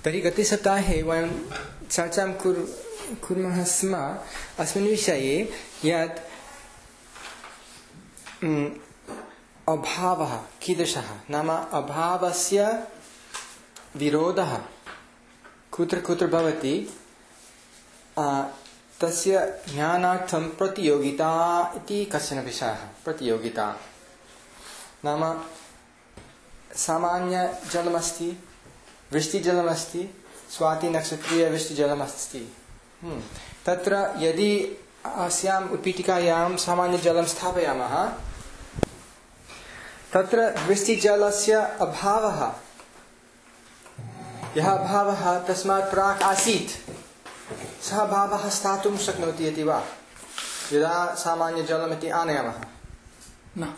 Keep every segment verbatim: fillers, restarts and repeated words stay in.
तर्हि गते सप्ताहे वयं चर्चां कुर् कुर्मः स्म अस्मिन् विषये यत् अभावः कीदृशः, नाम अभावस्य विरोधः कुत्र कुत्र भवति, तस्य ज्ञानार्थं प्रतियोगिता इति कश्चन विषयः। प्रतियोगिता नाम सामान्य जलमस्ति, वृष्टिजलमस्ति, स्वाति नक्षत्रीय वृष्टिजलमस्ति। तत्र यदि अस्याम् उत्पीठिकायां सामान्य जलं स्थापयामः, तत्र वृष्टिजलस्य अभावः, यः अभावः तस्मात् प्राक् आसीत्, सः अभावः स्थातुं शक्नोति इति वा? यदा सामान्य जलमिति आनयामः न,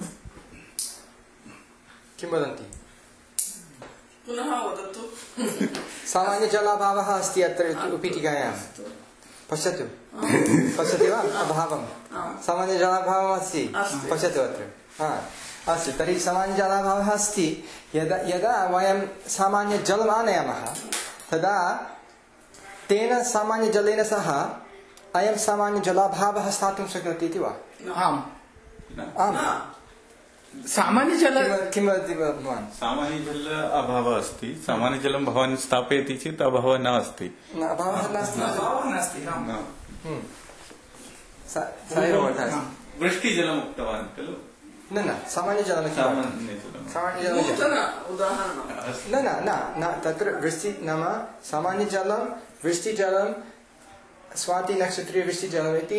किं वदन्ति? पुनः वदतु। सामान्य जलाभावः अस्ति अत्र उत्पीठिकायां। पश्यतु, पश्यति वा अभावं? सामान्य जलाभावः अस्ति, पश्यतु अत्र। हा अस्तु, तर्हि सामान्य जलाभावः अस्ति। यदा यदा वयं सामान्य जलम् आनयामः, तदा तेन सामान्य जलेन सह अयं सामान्य जलाभावः स्थातुं शक्नोति इति वा? आम् आम्। सामान्य जल किं वदति भवान्? सामान्य जल अभावः अस्ति। सामान्य जलं भवान् स्थापयति चेत् अभावः न अस्ति। अभावः नास्ति, अभावः नास्ति। वृष्टिजलम् उक्तवान् खलु? न न, सामान्य जलं सामान्य जलं न न न न तत्र वृष्टि नाम सामान्य जलं, वृष्टिजलं, स्वाति नक्षत्रीय वृष्टिजलम् इति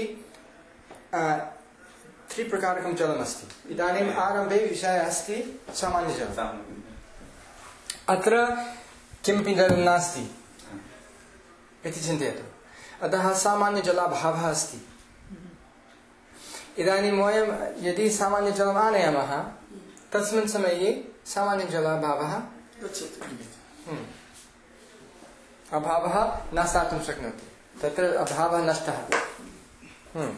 त्रिप्रकारकं जलमस्ति। इदानीम् आरम्भे विषयः अस्ति सामान्यजलम्। अत्र किमपि जलं नास्ति इति चिन्तयतु, अतः सामान्यजलाभावः अस्ति। इदानीं वयं यदि सामान्यजलम् आनयामः, तस्मिन् समये सामान्यजलाभावः अभावः न स्थातुं शक्नोति, तत्र अभावः नष्टः।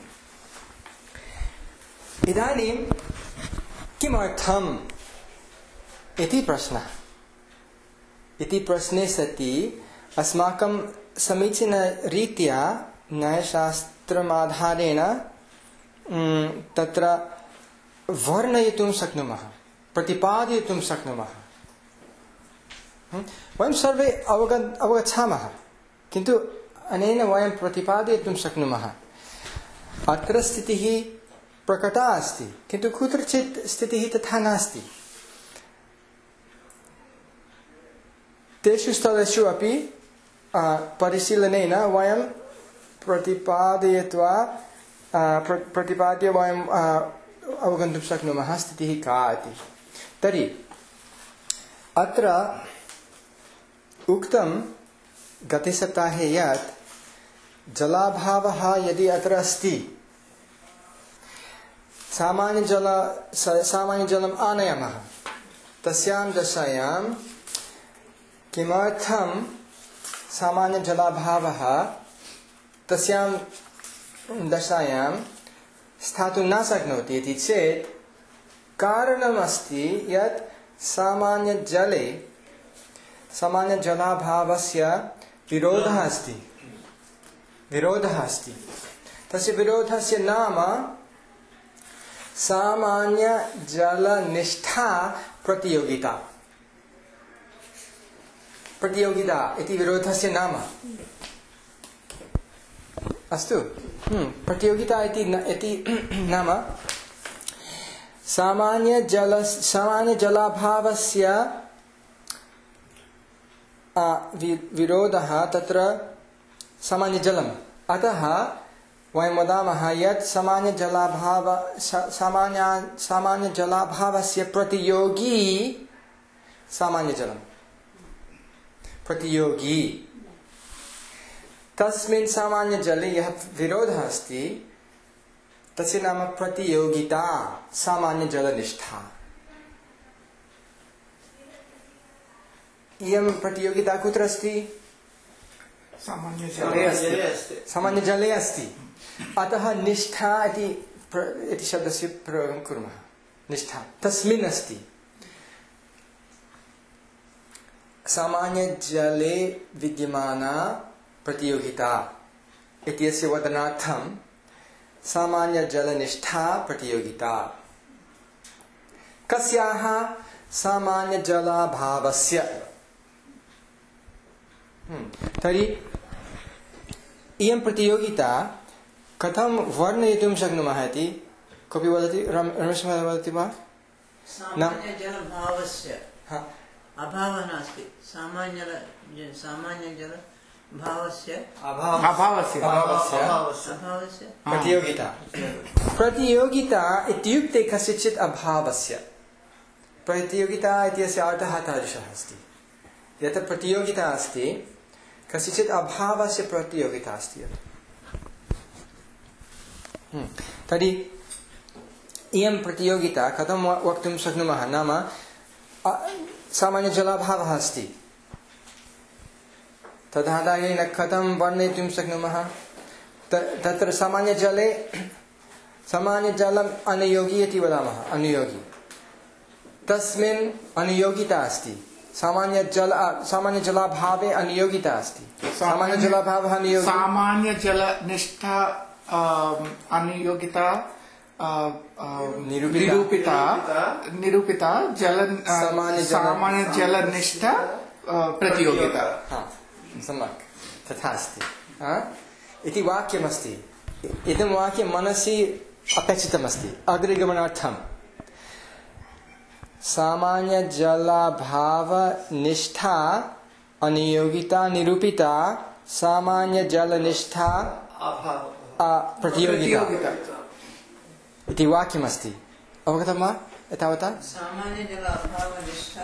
इदानीं किमर्थम् इति प्रश्नः। इति प्रश्ने सति अस्माकं समीचीनरीत्या न्यायशास्त्रमाधारेण तत्र वर्णयितुं शक्नुमः, प्रतिपादयितुं शक्नुमः। वयं सर्वे अवगन् अवगच्छामः, किन्तु अनेन वयं प्रतिपादयितुं शक्नुमः। अत्र स्थितिः प्रकटा अस्ति, किन्तु कुत्रचित् स्थितिः तथा नास्ति। तेषु स्थलेषु अपि परिशीलनेन वयं प्रतिपादयित्वा प्रतिपाद्य वयं अवगन्तुं शक्नुमः स्थितिः का इति। तर्हि अत्र उक्तं गते सप्ताहे यत् जलाभावः यदि अत्र अस्ति, सामान्य जल सामान्य जलम् आनयामः, तस्यां दशायां किमर्थं सामान्य जलाभावः तस्यां दशायां स्थातुं न शक्नोति इति चेत् कारणमस्ति यत् सामान्य जले सामान्य जलाभावस्य विरोधः अस्ति। विरोधः अस्ति तस्य विरोधस्य नाम सामान्य जलनिष्ठा प्रतियोगिता। प्रतियोगिता इति विरोधस्य नाम। अस्तु, प्रतियोगिता इति इति नाम सामान्य जल सामान्य जलाभावस्य विरोधः तत्र सामान्य जलम्। अतः वयं वदामः यत् सामान्य जलाभाव सामान्य सामान्य जलाभावस्य प्रतियोगी सामान्य जलम्। प्रतियोगी तस्मिन् सामान्य जले यः विरोधः अस्ति, तस्य नाम प्रतियोगिता, सामान्य जलनिष्ठा। इयं प्रतियोगिता कुत्र अस्ति? सामान्य जले अस्ति। सामान्य जले अस्ति। अतः निष्ठा इति इति शब्दस्य प्रयोगं कुर्मः। निष्ठा तस्मिन् अस्ति। सामान्यजले विद्यमाना प्रतियोगिता इत्यस्य वदनार्थं सामान्यजलनिष्ठा प्रतियोगिता कस्याः सामान्यजलाभावस्य तर्हि इयं प्रतियोगिता कथं वर्णयितुं शक्नुमः इति कोऽपि वदति? रमेश महोदय वदति वा? सामान्यजलभावस्य अभावः नास्ति। सामान्य सामान्यजलभावस्य अभावस्य अभावस्य प्रतियोगिता प्रतियोगिता इत्युक्ते कस्यचित् अभावस्य प्रतियोगिता इत्यस्य अर्थः तादृशः अस्ति यत् प्रतियोगिता अस्ति कस्यचित् अभावस्य प्रतियोगिता अस्ति। तर्हि इयं प्रतियोगिता कथं वक्तुं शक्नुमः? नाम सामान्यजलाभावः अस्ति तदाधारेण कथं वर्णयितुं शक्नुमः? तत्र सामान्यजले सामान्यजलम् अनुयोगी इति वदामः। अनुयोगी तस्मिन् अनुयोगिता अस्ति। सामान्यजल सामान्यजलाभावे अनुयोगिता अस्ति। सामान्यजलाभावः अनुयोगी सामान्यजलनिष्ठा अनुयोगिता निरूपिता निरूपिता जल सामान्यजलनिष्ठा प्रतियोगिता। सम्यक् तथा अस्ति इति वाक्यमस्ति। इदं वाक्यं मनसि अपेक्षितमस्ति अग्रिगमनार्थं। सामान्यजलाभावनिष्ठा अनुयोगिता निरूपिता सामान्यजलनिष्ठा प्रतियोगिता इति वाक्यमस्ति। अवगतं वा एतावता? सामान्यजलाभावनिष्ठा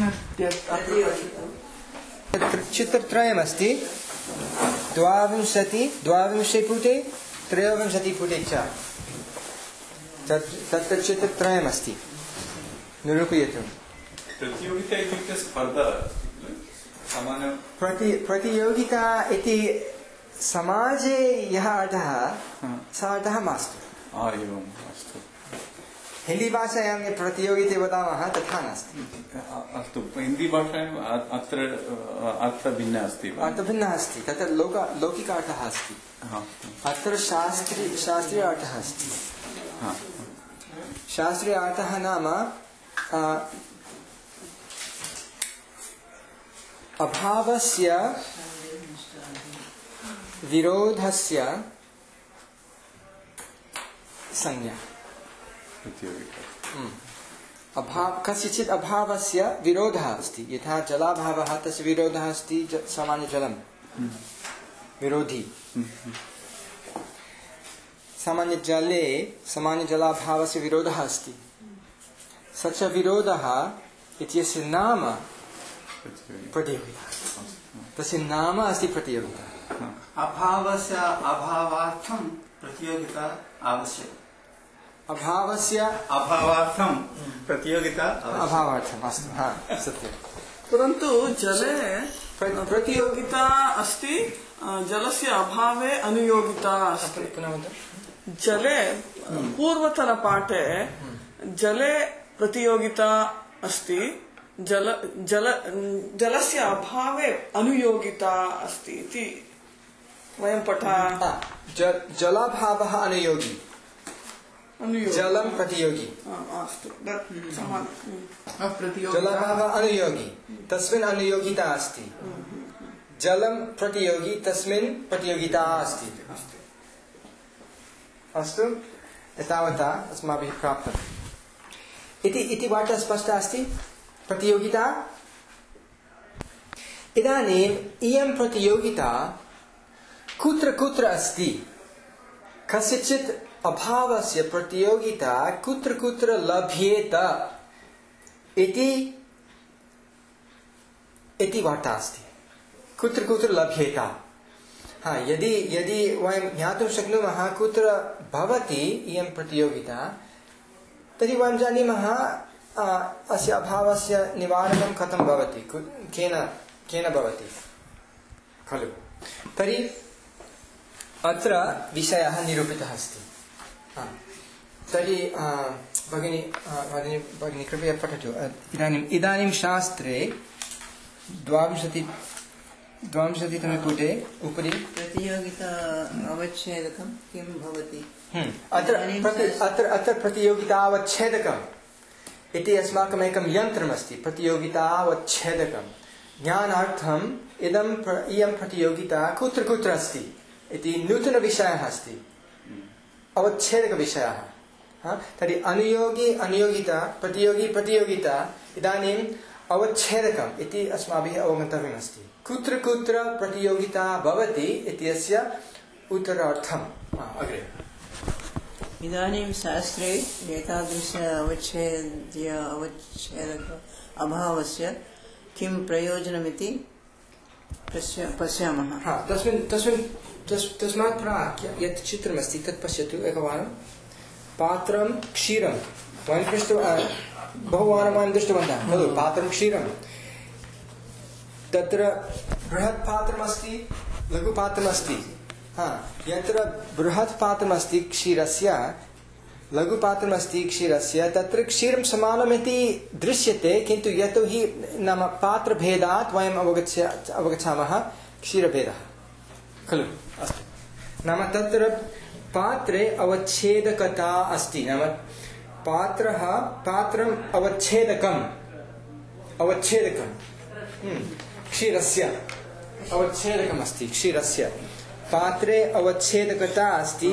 चित्रत्रयमस्ति। द्वाविंशति द्वाविंशे पुटे त्रयोविंशति पुटे च तत्र चित्रत्रयमस्ति। निरूपयतु। प्रतियोगिता इत्युक्ते स्पर्धा सामान्य प्रति प्रतियोगिता इति समाजे यः अर्थः सः अर्थः मास्तु। एवम् अस्तु। हिन्दीभाषायां यत् प्रतियोगिते वदामः तथा नास्ति। अस्तु हिन्दीभाषायाम् अत्र अर्थभिन्नः अस्ति वा? अर्थभिन्नः अस्ति। तत्र लोक लौकिकार्थः अस्ति। अत्र शास्त्री शास्त्रीय अर्थः अस्ति। शास्त्रीय अर्थः नाम अभावस्य विरोधस्य संज्ञा। अभाव कस्यचित् अभावस्य विरोधः अस्ति। यथा जलाभावः तस्य विरोधः अस्ति सामान्यजलं विरोधी। सामान्यजले सामान्यजलाभावस्य विरोधः अस्ति। स च विरोधः इत्यस्य नाम प्रतियोगिता। तस्य नाम अस्ति प्रतियोगिता। अभावस्य अभावार्थं प्रतियोगिता आवश्यक। अभावस्य अभावार्थं प्रतियोगिता अभावार्थम् अस्तु। हा सत्यं। परन्तु जले प्रतियोगिता अस्ति, जलस्य अभावे अनुयोगिता अस्ति। जले पूर्वतनपाठे जले प्रतियोगिता अस्ति, जल जल जलस्य अभावे अनुयोगिता अस्ति इति वयं पठामः। जलाभावः अनुयोगी, जलं प्रतियोगी। अस्तु जलाभावः अनुयोगी तस्मिन् अनुयोगिता अस्ति। जलं प्रतियोगी तस्मिन् प्रतियोगिता अस्ति। अस्तु एतावता अस्माभिः प्राप्तम् इति इति वार्ता स्पष्टा अस्ति। प्रतियोगिता इदानीम् इयं प्रतियोगिता कुत्र कुत्र अस्ति? कस्यचित् अभावस्य प्रतियोगिता कुत्र कुत्र लभ्येत इति इति वार्ता अस्ति। कुत्र कुत्र लभ्येत? हाँ, यदि यदि वयं ज्ञातुं शक्नुमः कुत्र भवति इयं प्रतियोगिता, तर्हि वयं जानीमः अस्य अभावस्य निवारणं कथं भवति, केन केन भवति खलु। तर्हि अत्र विषयः निरूपितः अस्ति। तर्हि भगिनी भगिनी भगिनी कृपया पठतु। इदानीम् इदानीं शास्त्रे द्वाविंशति द्वाविंशतितमे पुटे उपरि प्रतियोगिता अवच्छेदकं किं भवति? अत्र अत्र अत्र प्रतियोगितावच्छेदकम् इति अस्माकम् एकं यन्त्रमस्ति। प्रतियोगितावच्छेदकं ज्ञानार्थम् इदं इयं प्रतियोगिता कुत्र कुत्र अस्ति इति नूतनविषयः अस्ति, अवच्छेदकविषयः। तर्हि अनुयोगी अनुयोगिता, प्रतियोगी प्रतियोगिता, इदानीम् अवच्छेदकम् इति अस्माभिः अवगन्तव्यमस्ति। कुत्र कुत्र प्रतियोगिता भवति इत्यस्य उत्तरार्थम् अग्रे। इदानीं शास्त्रे एतादृश अवच्छेद्य अवच्छेदक अभावस्य किं प्रयोजनमिति पश्यामः। तस्मिन् तस्मिन् तस्मात् प्राक् यत् चित्रमस्ति तत् पश्यतु एकवारं। पात्रं क्षीरं वयं पृष्टवान्, बहुवारं वयं दृष्टवन्तः खलु। पात्रं क्षीरं, तत्र बृहत् पात्रमस्ति, लघुपात्रमस्ति। हा, यत्र बृहत् पात्रमस्ति क्षीरस्य, लघुपात्रमस्ति क्षीरस्य, तत्र क्षीरं समानमिति दृश्यते, किन्तु यतोहि नाम पात्रभेदात् वयम् अवगच्छ अवगच्छामः क्षीरभेदः खलु। अस्तु, नाम तत्र पात्रे अवच्छेदकता अस्ति। नाम पात्रः पात्रम् अवच्छेदकम् अवच्छेदकं क्षीरस्य अवच्छेदकम् अस्ति। क्षीरस्य पात्रे अवच्छेदकता अस्ति।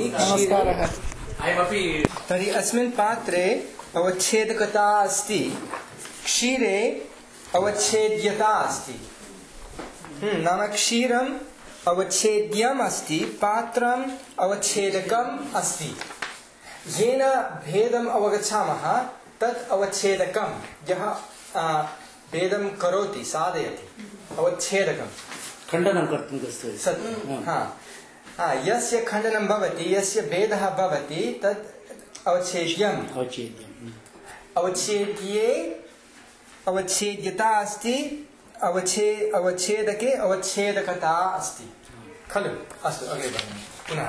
तर्हि अस्मिन् पात्रे अवच्छेदकता अस्ति, क्षीरे अवच्छेद्यता अस्ति। नाम क्षीरम् अवच्छेद्यम् अस्ति, पात्रम् अवच्छेदकम् अस्ति। येन भेदम् अवगच्छामः तत् अवच्छेदकं, यः भेदं करोति, साधयति, अवच्छेदकं खण्डनं कर्तुं सत्यं। हा, यस्य खण्डनं भवति, यस्य भेदः भवति, तत् अवच्छेद्यम्। अवच्छेद्ये अवच्छेद्यता अस्ति, अवच्छे अवच्छेदके अवच्छेदकता अस्ति खलु। अस्तु, अग्रे पुनः।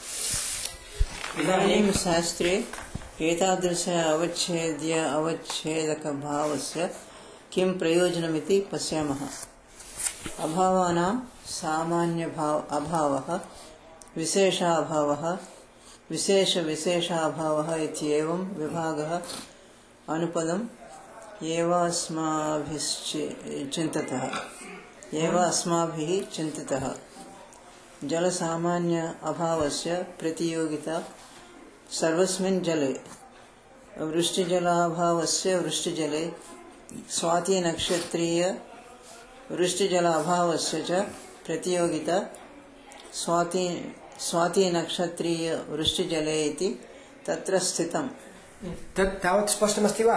इदानीं शास्त्रे एतादृश अवच्छेद्य अवच्छेदकभावस्य किं प्रयोजनमिति पश्यामः। अभावानां सामान्यभाव अभावः, विशेषाभावः, विशेषविशेषाभावः इत्येवं विभागः अनुपदम् एव अस्माभिश्चिन्ततः एव अस्माभिः चिन्तितः। जलसामान्य अभावस्य प्रतियोगिता सर्वस्मिन् जले, वृष्टिजलाभावस्य वृष्टिजले, स्वातिनक्षत्रीय वृष्टिजलाभावस्य च प्रतियोगिता स्वाति स्वातिनक्षत्रीय वृष्टिजले इति तत्र स्थितम्। तत् तावत् स्पष्टमस्ति वा?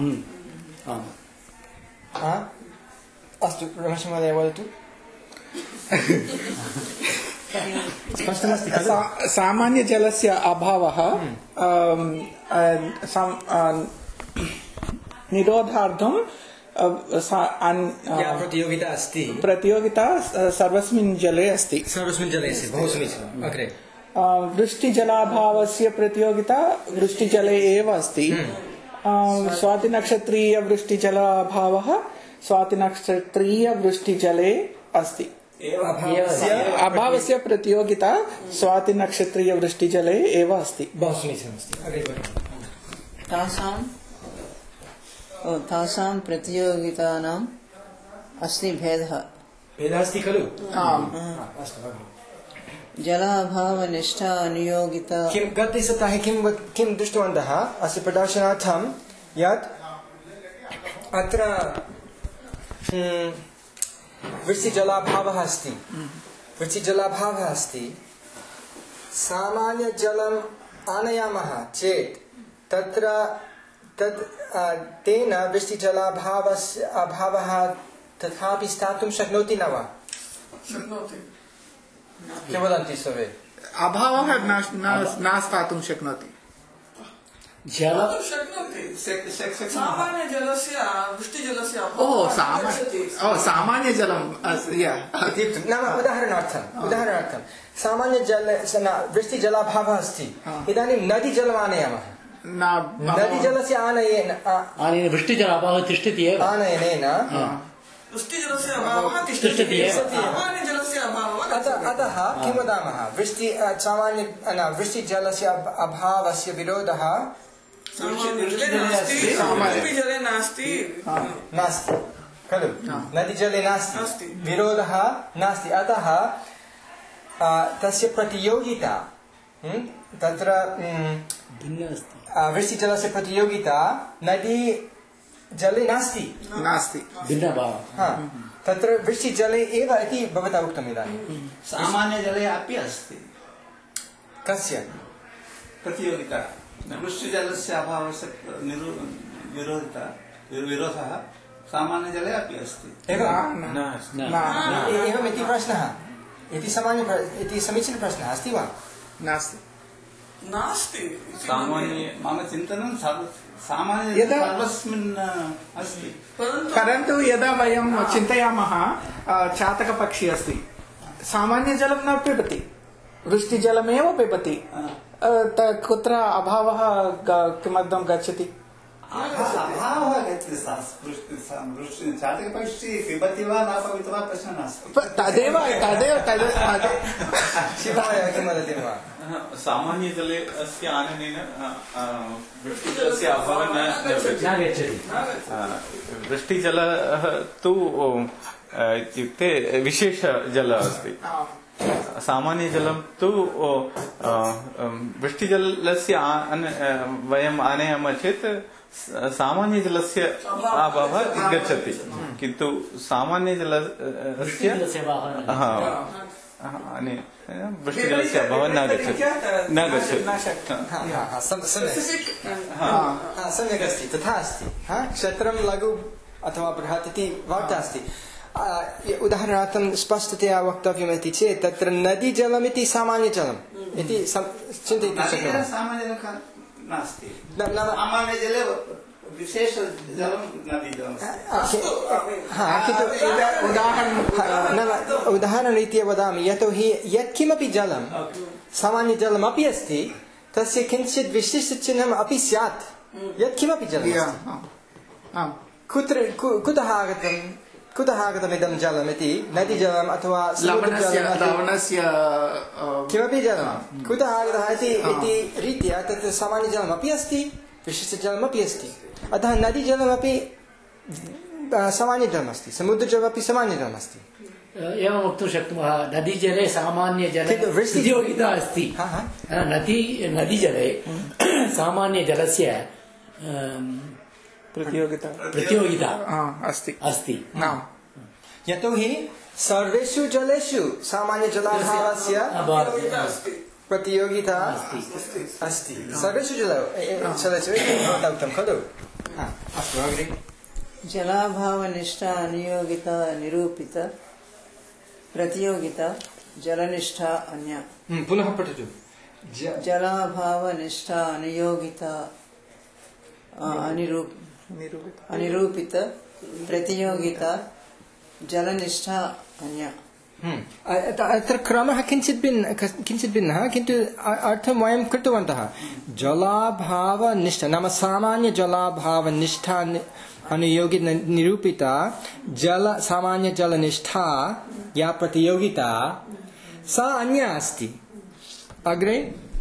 अस्तु, रमेशमहोदय वदतु। सामान्य जलस्य अभावः निरोधार्थं प्रतियोगिता अस्ति। प्रतियोगिता सर्वस्मिन् जले अस्ति। सर्वस्मिन् जले अस्ति, बहु समीचीनम्। अग्रे। वृष्टिजलाभावस्य प्रतियोगिता वृष्टिजले एव अस्ति। स्वातिनक्षत्रीय वृष्टिजलाभावः स्वातिनक्षत्रीय वृष्टिजले अस्ति। अभावस्य प्रतियोगिता स्वातिनक्षत्रीय वृष्टिजले एव अस्ति। बहु समीचीनमस्ति। अग्रे तासां तासां प्रतियोगितानाम् अस्ति भेदः। भेदः अस्ति खलु। जलाभावनिष्ठा अनुयोगिता। किं गते सप्ताहे किं किं दृष्टवन्तः अस्य प्रदर्शनार्थं यत् अत्र वृष्टिजलाभावः अस्ति। वृष्टिजलाभावः अस्ति। सामान्यजलम् आनयामः चेत् तत्र तत् तेन वृष्टिजलाभावस्य अभावः तथापि स्थातुं शक्नोति न वा? शक्नोति। किं वदन्ति सर्वे? अभावः न स्थातुं शक्नोति। सामान्य जलस्य वृष्टिजलस्य सामान्य जलं नाम उदाहरणार्थम् उदाहरणार्थं सामान्य जल वृष्टिजलाभावः अस्ति। इदानीं नदीजलम् आनयामः। नदीजलस्य आनयेन वृष्टिजलाभावः तिष्ठति एव। आनयनेन वृष्टिजलस्य अभावः तिष्ठति सामान्यजलस्य अभावः अतः किं वदामः वृष्टि सामान्य न वृष्टिजलस्य अभावस्य विरोधः जले नास्ति नास्ति खलु नदीजले नास्ति विरोधः नास्ति अतः तस्य प्रतियोगिता तत्र वृष्टिजलस्य प्रतियोगिता नदी जले नास्ति नास्ति भिन्नभावः तत्र वृष्टिजले एव इति भवता उक्तम् इदानीं सामान्यजले अपि अस्ति कस्य प्रतियोगिता वृष्टिजलस्य अभावस्य विरोधः विरोधः सामान्यजले अपि अस्ति एवमिति प्रश्नः इति सामान्य इति समीचीनः प्रश्नः अस्ति वा नास्ति नास्ति सामान्य मम चिन्तनं सामान्य सर्वस्मिन् अस्ति परन्तु यदा वयं चिन्तयामः चातकपक्षी अस्ति सामान्यजलं न पिबति वृष्टिजलमेव पिबति कुत्र अभावः किमर्थं गच्छति अभावः चातकपक्षी पिबति वा न पिबति वा प्रश्नः नास्ति तदेव तदेव तदेव शिवाय किं वदति वा सामान्यजले अस्य आननेन वृष्टिजलस्य अभावः न गच्छति वृष्टिजलः तु इत्युक्ते विशेषजलम् अस्ति सामान्यजलं तु वृष्टिजलस्य वयम् आनयामः चेत् सामान्यजलस्य अभावः गच्छति किन्तु सामान्यजलस्य वृष्टिजलस्य अभावः न गच्छति न गच्छति सम्यक् अस्ति तथा अस्ति क्षेत्रं लघु अथवा बृहत् इति वार्ता अस्ति उदाहरणार्थं स्पष्टतया वक्तव्यमिति चेत् तत्र नदीजलमिति सामान्यजलम् इति चिन्तयितुं शक्नुमः नास्ति सामान्यजले विशेषजलं नदीजलम् उदाहरणरीत्या वदामि यतोहि यत्किमपि जलं सामान्यजलमपि अस्ति तस्य किञ्चित् विशिष्टचिह्नम् अपि स्यात् यत्किमपि जलं कुत्र कुतः आगतं कुतः आगतमिदं जलमिति नदीजलम् अथवा किमपि जलं कुतः आगतः इति रीत्या तत् सामान्यजलमपि अस्ति विशिष्टजलमपि अस्ति अतः नदीजलमपि सामान्यजलमस्ति समुद्रजलमपि सामान्यजलमस्ति एवं वक्तुं शक्नुमः नदीजले सामान्यजले प्रतियोगिता अस्ति नदी नदीजले सामान्यजलस्य प्रतियोगिता प्रतियोगिता अस्ति अस्ति यतोहि सर्वेषु जलेषु सामान्यजलाभावस्य प्रतियोगिता अस्ति सर्वेषु जलेषु उक्तं खलु अस्तु अग्रे जलाभावनिष्ठा अनियोगिता निरूपिता प्रतियोगिता जलनिष्ठा अन्या पुनः पठतु जलाभावनिष्ठा अनियोगिता अनिरूप अनिरूपित प्रतियोगिता जलनिष्ठा अन्या अत्र क्रमः किञ्चित् भिन्न किञ्चित् भिन्नः किन्तु अर्थं वयं कृतवन्तः जलाभावनिष्ठा नाम सामान्यजलाभावनिष्ठा अनुयोगि निरूपिता जल सामान्यजलनिष्ठा या प्रतियोगिता सा अन्या अस्ति अग्रे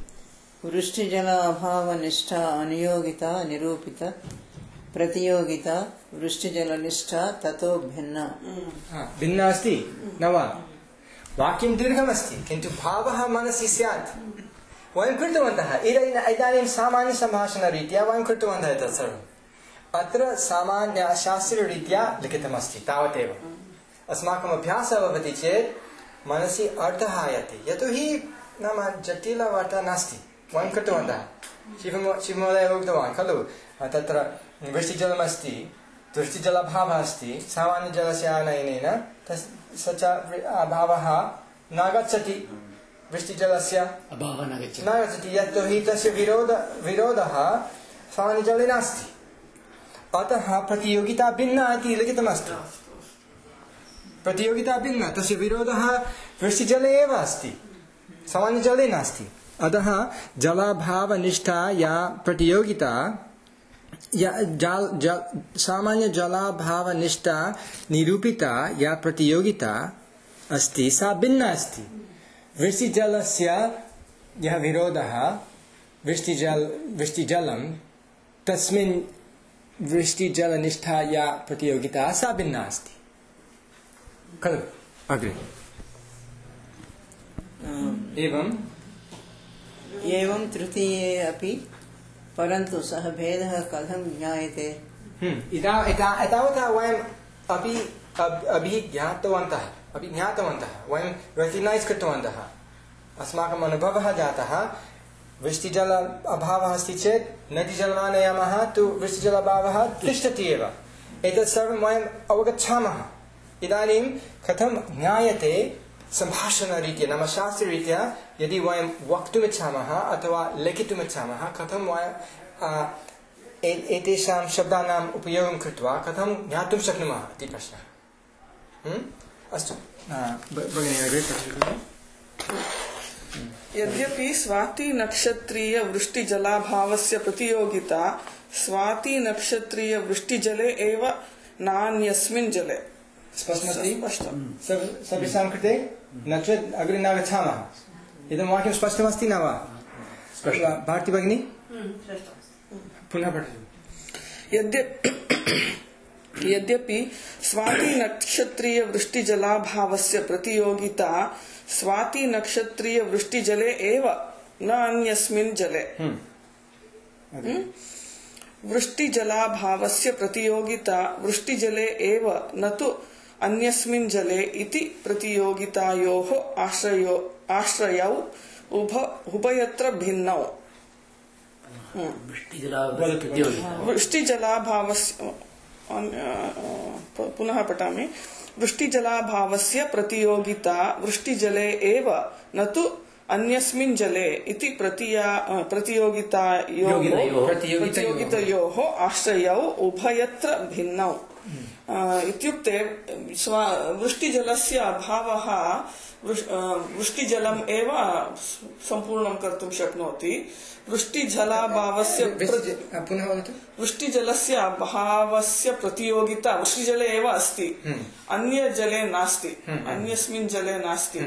वृष्टिजलाभावनिष्ठा अनुयोगिता निरूपिता प्रतियोगिता वृष्टिजलनिष्ठा ततो भिन्ना भिन्ना अस्ति न वा वाक्यं दीर्घमस्ति किन्तु भावः मनसि स्यात् वयं कृतवन्तः इदानीं सामान्यसम्भाषणरीत्या वयं कृतवन्तः तत् सर्वम् अत्र सामान्यशास्त्ररीत्या लिखितमस्ति तावदेव अस्माकम् अभ्यासः भवति चेत् मनसि अर्थः आयाति यतोहि नाम जटिलवार्ता नास्ति वयं कृतवन्तः शिवमहोदयः उक्तवान् खलु तत्र वृष्टिजलमस्ति वृष्टिजलाभावः अस्ति सामान्यजलस्य आनयनेन स च अभावः न गच्छति वृष्टिजलस्य अभावः न गच्छति न गच्छति यतोहि तस्य विरोध विरोधः सामान्यजले नास्ति अतः प्रतियोगिता भिन्ना इति लिखितमस्ति प्रतियोगिता भिन्ना तस्य विरोधः वृष्टिजले एव अस्ति सामान्यजले नास्ति अतः जलाभावनिष्ठा या प्रतियोगिता या जल जल सामान्य जलाभावनिष्ठा निरूपिता या प्रतियोगिता अस्ति सा भिन्ना अस्ति। वृष्टिजलस्य यः विरोधः वृष्टिजल वृष्टिजलं तस्मिन् वृष्टिजलनिष्ठा या प्रतियोगिता सा भिन्ना अस्ति खलु। अग्रे एवं एवं तृतीये अपि परन्तु सः भेदः कथं ज्ञायते? इदा एतावता वयम् अपि अभिज्ञातवन्तः अपि ज्ञातवन्तः वयं रेकग्नैस् कृतवन्तः अस्माकम् अनुभवः जातः वृष्टिजल अभावः अस्ति चेत् नदीजलम् आनयामः तु वृष्टिजल अभावः तिष्ठति एव। एतत् सर्वं वयम् अवगच्छामः। इदानीं कथं ज्ञायते सम्भाषणरीत्या नाम शास्त्ररीत्या यदि वयं वक्तुमिच्छामः अथवा लेखितुमिच्छामः कथं वयं एतेषां शब्दानाम् उपयोगं कृत्वा कथं ज्ञातुं शक्नुमः इति प्रश्नः। अस्तु भगिनी अग्रे पठतु। यद्यपि स्वाति नक्षत्रीय वृष्टिजलाभावस्य प्रतियोगिता स्वाति नक्षत्रीय वृष्टिजले एव नान्यस्मिन् जले। स्पष्टमस्ति? सर्वेषां कृते न चेत् अग्रे न गच्छामः। इदं वाक्यं स्पष्टमस्ति न वा? भारती भगिनी पुनः पठतु। यद्यपि यद्यपि स्वाति नक्षत्रीय वृष्टिजलाभावस्य प्रतियोगिता स्वाति नक्षत्रीय वृष्टिजले एव न अन्यस्मिन् जले। वृष्टिजलाभावस्य प्रतियोगिता वृष्टिजले एव न तु अन्यस्मिन् जले इति प्रतियोगितायोः आश्रयो आश्रयौ उभ उभयत्र भिन्नौ। वृष्टिजलाभावस्य पुनः पठामि। वृष्टिजलाभावस्य प्रतियोगिता वृष्टिजले एव न तु अन्यस्मिन् जले इति प्रतियोगितायोः आश्रयौ उभयत्र भिन्नौ। इत्युक्ते वृष्टिजलस्य अभावः वृष्टिजलम् एव सम्पूर्णं कर्तुं शक्नोति। वृष्टिजलाभावस्य वृष्टिजलस्य अभावस्य प्रतियोगिता वृष्टिजले एव अस्ति, अन्य जले नास्ति, अन्यस्मिन् जले नास्ति।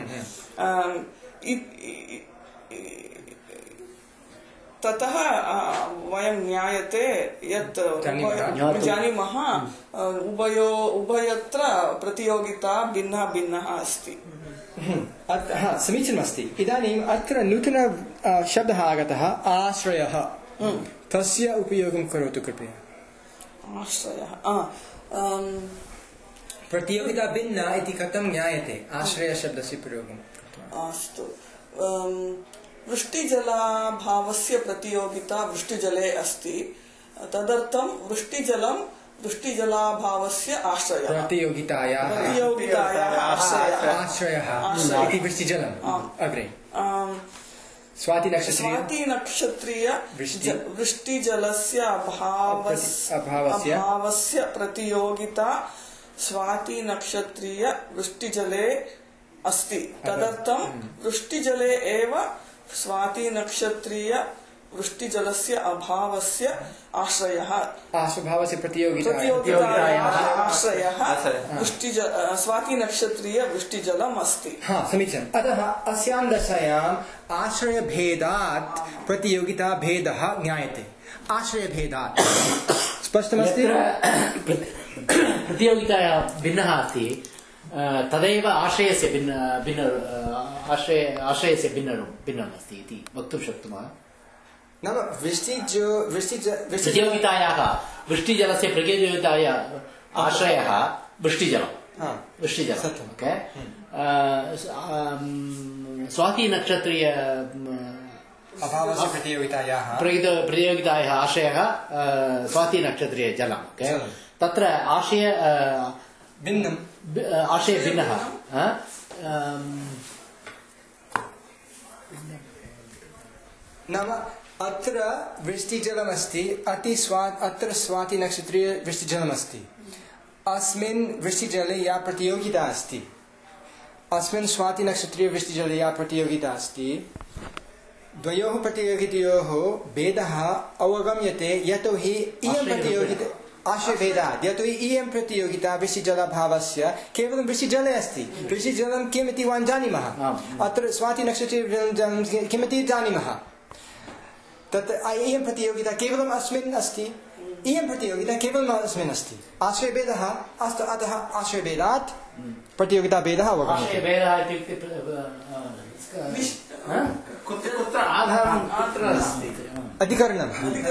ततः वयं ज्ञायते यत् जानीमः उभयो उभयत्र प्रतियोगिता भिन्ना भिन्ना अस्ति। समीचीनमस्ति। इदानीम् अत्र नूतन शब्दः आगतः आश्रयः। तस्य उपयोगं करोतु कृपया। आश्रयः प्रतियोगिता भिन्ना इति कथं ज्ञायते? आश्रयशब्दस्य प्रयोगं। अस्तु, वृष्टिजलाभावस्य प्रतियोगिता वृष्टिजले अस्ति, तदर्थं वृष्टिजलं वृष्टिजलाभावस्य आश्रयः। प्रतियोगितायाः प्रतियोगितायाः आश्रयः इति वृष्टिजलम्। अग्रे स्वाति नक्षत्रीय वृष्टिजलस्य अभावस्य प्रतियोगिता स्वाति नक्षत्रीय वृष्टिजले अस्ति, तदर्थं वृष्टिजले एव स्वाति नक्षत्रीय वृष्टिजलस्य अभावस्य आश्रयः आश्रभावस्य प्रतियोगितायाः आश्रयः स्वाति नक्षत्रीय वृष्टिजलम् अस्ति। हाँ, समीचीनम्। अतः अस्यां दशायाम् आश्रयभेदात् प्रतियोगिता भेदः ज्ञायते। आश्रयभेदात् स्पष्टमस्ति। प्रतियोगितायाः भिन्नः अस्ति, तदैव आश्रयस्य भिन्न भिन्न आश्रय आश्रयस्य भिन्नं भिन्नम् अस्ति इति वक्तुं शक्नुमः। नाम वृष्टिज वृष्टिज प्रतियोगितायाः वृष्टिजलस्य प्रतियोगितायाः आश्रयः वृष्टिजलं वृष्टिजलम्। ओके, स्वाति नक्षत्रीय अभावस्य प्रतियोगितायाः प्रतियोगितायाः आश्रयः स्वाति नक्षत्रीय जलम्। ओके, तत्र आशय भिन्नम् आशय भिन्नः। नाम अत्र वृष्टिजलमस्ति, अति स्वा अत्र स्वाति नक्षत्रीय वृष्टिजलमस्ति। अस्मिन् वृष्टिजले या प्रतियोगिता अस्ति, अस्मिन् स्वाति नक्षत्रीय वृष्टिजले या प्रतियोगिता अस्ति, द्वयोः प्रतियोगितयोः भेदः अवगम्यते यतोहि इयं प्रतियोगिता आश्रयभेदात् यतोहि इयं प्रतियोगिता वृष्टिजलाभावस्य केवलं वृष्टिजले अस्ति वृष्टिजलं किमिति वयं जानीमः अत्र स्वातिनक्षत्रे किमिति जानीमः तत् इयं प्रतियोगिता केवलम् अस्मिन् अस्ति इयं प्रतियोगिता केवलम् अस्मिन् अस्ति आश्रयभेदः अस्तु अतः आश्रयभेदात् प्रतियोगिताभेदः अवगम्यते अधिकरणं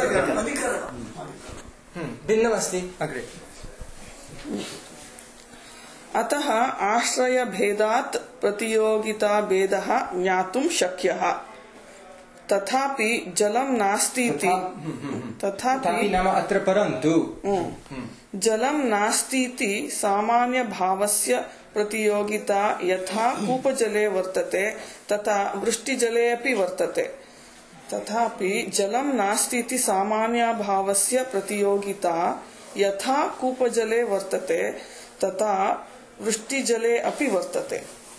भिन्नमस्ति अग्रे अतः आश्रयभेदात् प्रतियोगिताभेदः ज्ञातुं शक्यः तथापि जलं नास्ति इति तथापि नाम अत्र परन्तु जलं नास्ति इति सामान्यभावस्य प्रतियोगिता यथा कूपजले वर्तते तथा वृष्टिजले अपि वर्तते तथापि जलं नास्ति इति सामान्यभावस्य प्रतियोगिता यथा कूपजले वर्तते तथा वृष्टिजले अपि वर्तते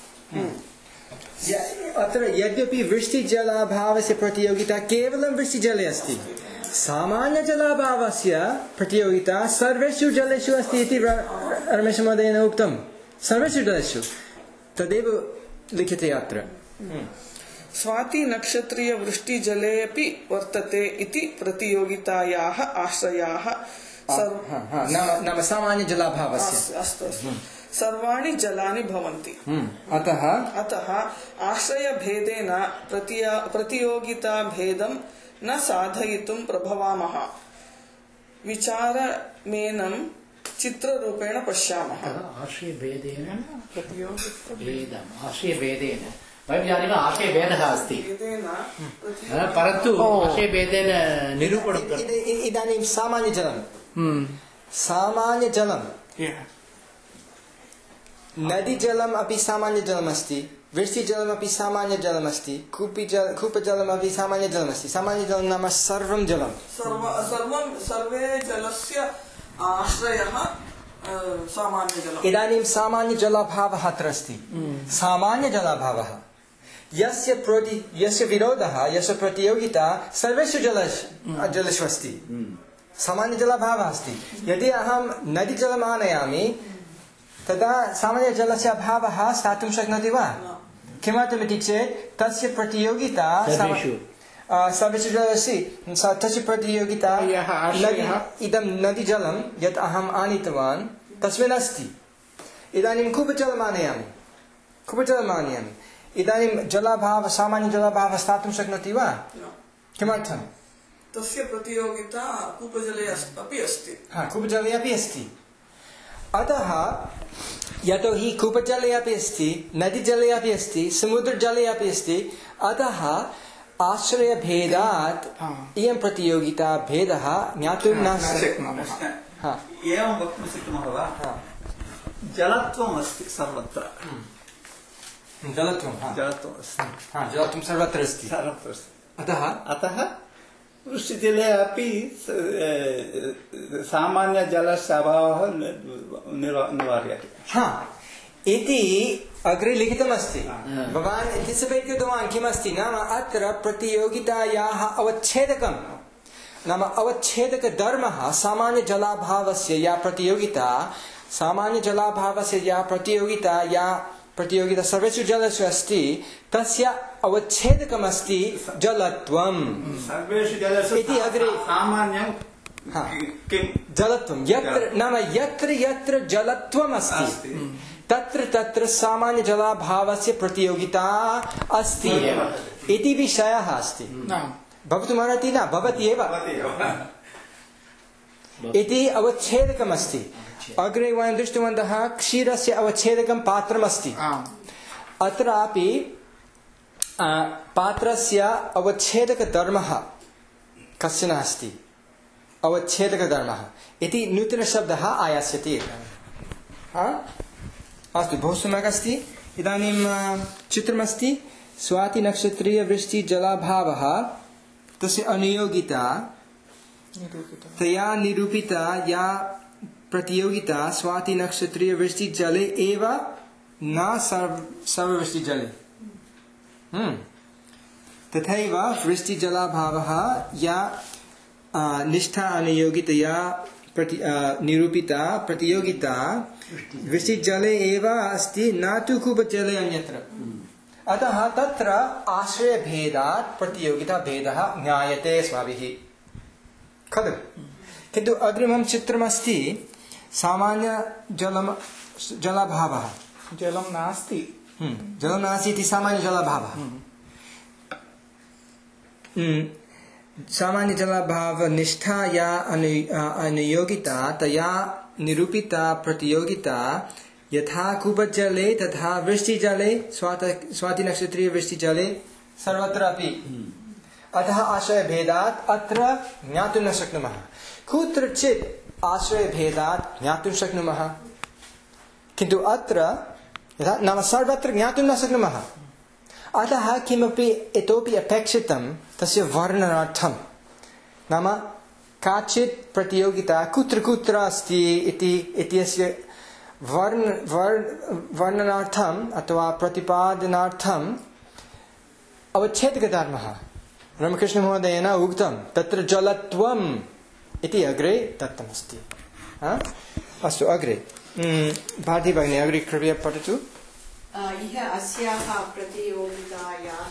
अत्र यद्यपि वृष्टिजलाभावस्य प्रतियोगिता केवलं वृष्टिजले अस्ति सामान्यजलाभावस्य प्रतियोगिता सर्वेषु जलेषु अस्ति इति रमेशमहोदयेन उक्तं सर्वेषु जलेषु तदेव लिखिते अत्र स्वाति नक्षत्रीय वृष्टिजले अपि वर्तते इति प्रतियोगितायाः आश्रयाः नाम सामान्यजलाभावस्य अस्तु अस्तु सर्वाणि जलानि भवन्ति अतः अतः आश्रयभेदेन प्रतियोगिताभेदं न साधयितुं प्रभवामः विचारमेनं चित्ररूपेण पश्यामः आश्रयभेदेन प्रतियोगिताभेदम् आश्रयभेदेन वयं जानीमः आश्रयभेदः अस्ति परन्तु आश्रयभेदेन निरूपणं इदानीं सामान्यजलं सामान्यजलं नदीजलम् अपि सामान्यजलम् अस्ति वृष्टिजलमपि सामान्यजलमस्ति कूपीजल कूपजलमपि सामान्यजलमस्ति सामान्यजलं नाम सर्वं जलं सर्वं सर्वे जलस्य आश्रयः सामान्यजलम् इदानीं सामान्यजलाभावः अत्र अस्ति सामान्यजलाभावः यस्य प्रति यस्य विरोधः यस्य प्रतियोगिता सर्वेषु जलेषु जलेषु अस्ति सामान्यजलाभावः अस्ति यदि अहं नदीजलम् आनयामि तदा सामान्यजलस्य अभावः स्थातुं शक्नोति वा किमर्थमिति चेत् तस्य प्रतियोगिता सर्वेषु जलस्य तस्य प्रतियोगिता इदं नदीजलं यत् अहम् आनीतवान् तस्मिन् अस्ति इदानीं कूपजलम् आनयामि कूपजलम् आनयामि इदानीं जलाभावः सामान्यजलाभावः स्थातुं शक्नोति वा किमर्थं तस्य प्रतियोगिता कूपजले अपि अस्ति हा कूपजले अपि अस्ति अतः यतोहि कूपजले अपि अस्ति नदीजले अपि अस्ति समुद्रजले अपि अस्ति अतः आश्रयभेदात् इयं प्रतियोगिता भेदः ज्ञातुं न शक्नुमः एवं वक्तुं शक्नुमः वा जलत्वम् अस्ति सर्वत्र जलत्वं जलत्वम् अस्ति जलत्वं सर्वत्र अस्ति सर्वत्र अस्ति अतः अतः वृष्टिजले अपि सामान्यजलस्य अभावः निवार्यते हा इति अग्रे लिखितमस्ति भवान् एंटिसिपेट् कृतवान् किमस्ति नाम अत्र प्रतियोगितायाः अवच्छेदकं नाम अवच्छेदकधर्मः सामान्यजलाभावस्य या प्रतियोगिता सामान्यजलाभावस्य या प्रतियोगिता या प्रतियोगिता सर्वेषु जलेषु अस्ति तस्य अवच्छेदकमस्ति जलत्वम् सर्वेषु जलेषु इति अग्रे सामान्यं जलत्वं यत्र नाम यत्र यत्र जलत्वम् अस्ति तत्र तत्र सामान्यजलाभावस्य प्रतियोगिता अस्ति इति विषयः अस्ति भवितुमर्हति न भवति एव इति अवच्छेदकमस्ति अग्रे वयं दृष्टवन्तः क्षीरस्य अवच्छेदकं पात्रमस्ति अत्रापि पात्रस्य अवच्छेदकधर्मः कश्चन अस्ति अवच्छेदकधर्मः इति नूतनशब्दः आयास्यति अस्तु बहु सम्यक् अस्ति इदानीं चित्रमस्ति स्वातिनक्षत्रीयवृष्टिजलाभावः तस्य अनियोगिता तया निरूपिता या प्रतियोगिता स्वातिनक्षत्रीयवृष्टिजले एव न सर्ववृष्टिजले तथैव वृष्टिजलाभावः या निष्ठा अनियोगितया प्रति निरूपिता प्रतियोगिता वृष्टिजले एव अस्ति न तु कूपजले अन्यत्र। अतः तत्र आश्रयभेदात् प्रतियोगिता भेदः ज्ञायते अस्माभिः खलु। किन्तु अग्रिमं चित्रमस्ति सामान्य जलम जलाभावः। जलं नास्ति जलं नास्ति इति सामान्य जलाभावः। सामान्य जलाभाव निष्ठा या अनुयोगिता तया निरूपिता प्रतियोगिता यथा कूपजले तथा वृष्टिजले स्वाति नक्षत्रीय वृष्टिजले सर्वत्र अपि। अतः आश्रयभेदात् अत्र ज्ञातुं न शक्नुमः। कुत्रचित् आश्रयभेदात् ज्ञातुं शक्नुमः, किन्तु अत्र यथा नाम सर्वत्र ज्ञातुं न शक्नुमः। अतः किमपि इतोपि अपेक्षितं तस्य वर्णनार्थं, नाम काचित् प्रतियोगिता कुत्र कुत्र अस्ति इति इत्यस्य वर्ण वर्ण वर्णनार्थम् अथवा प्रतिपादनार्थम् अवच्छेदकधर्मः रामकृष्णमहोदयेन उक्तं तत्र जलत्वम् इति अग्रे दत्तमस्ति। अस्तु अग्रे भारती भगिनी अग्रे कृपया पठतु। इह अस्याः प्रतियोगितायाः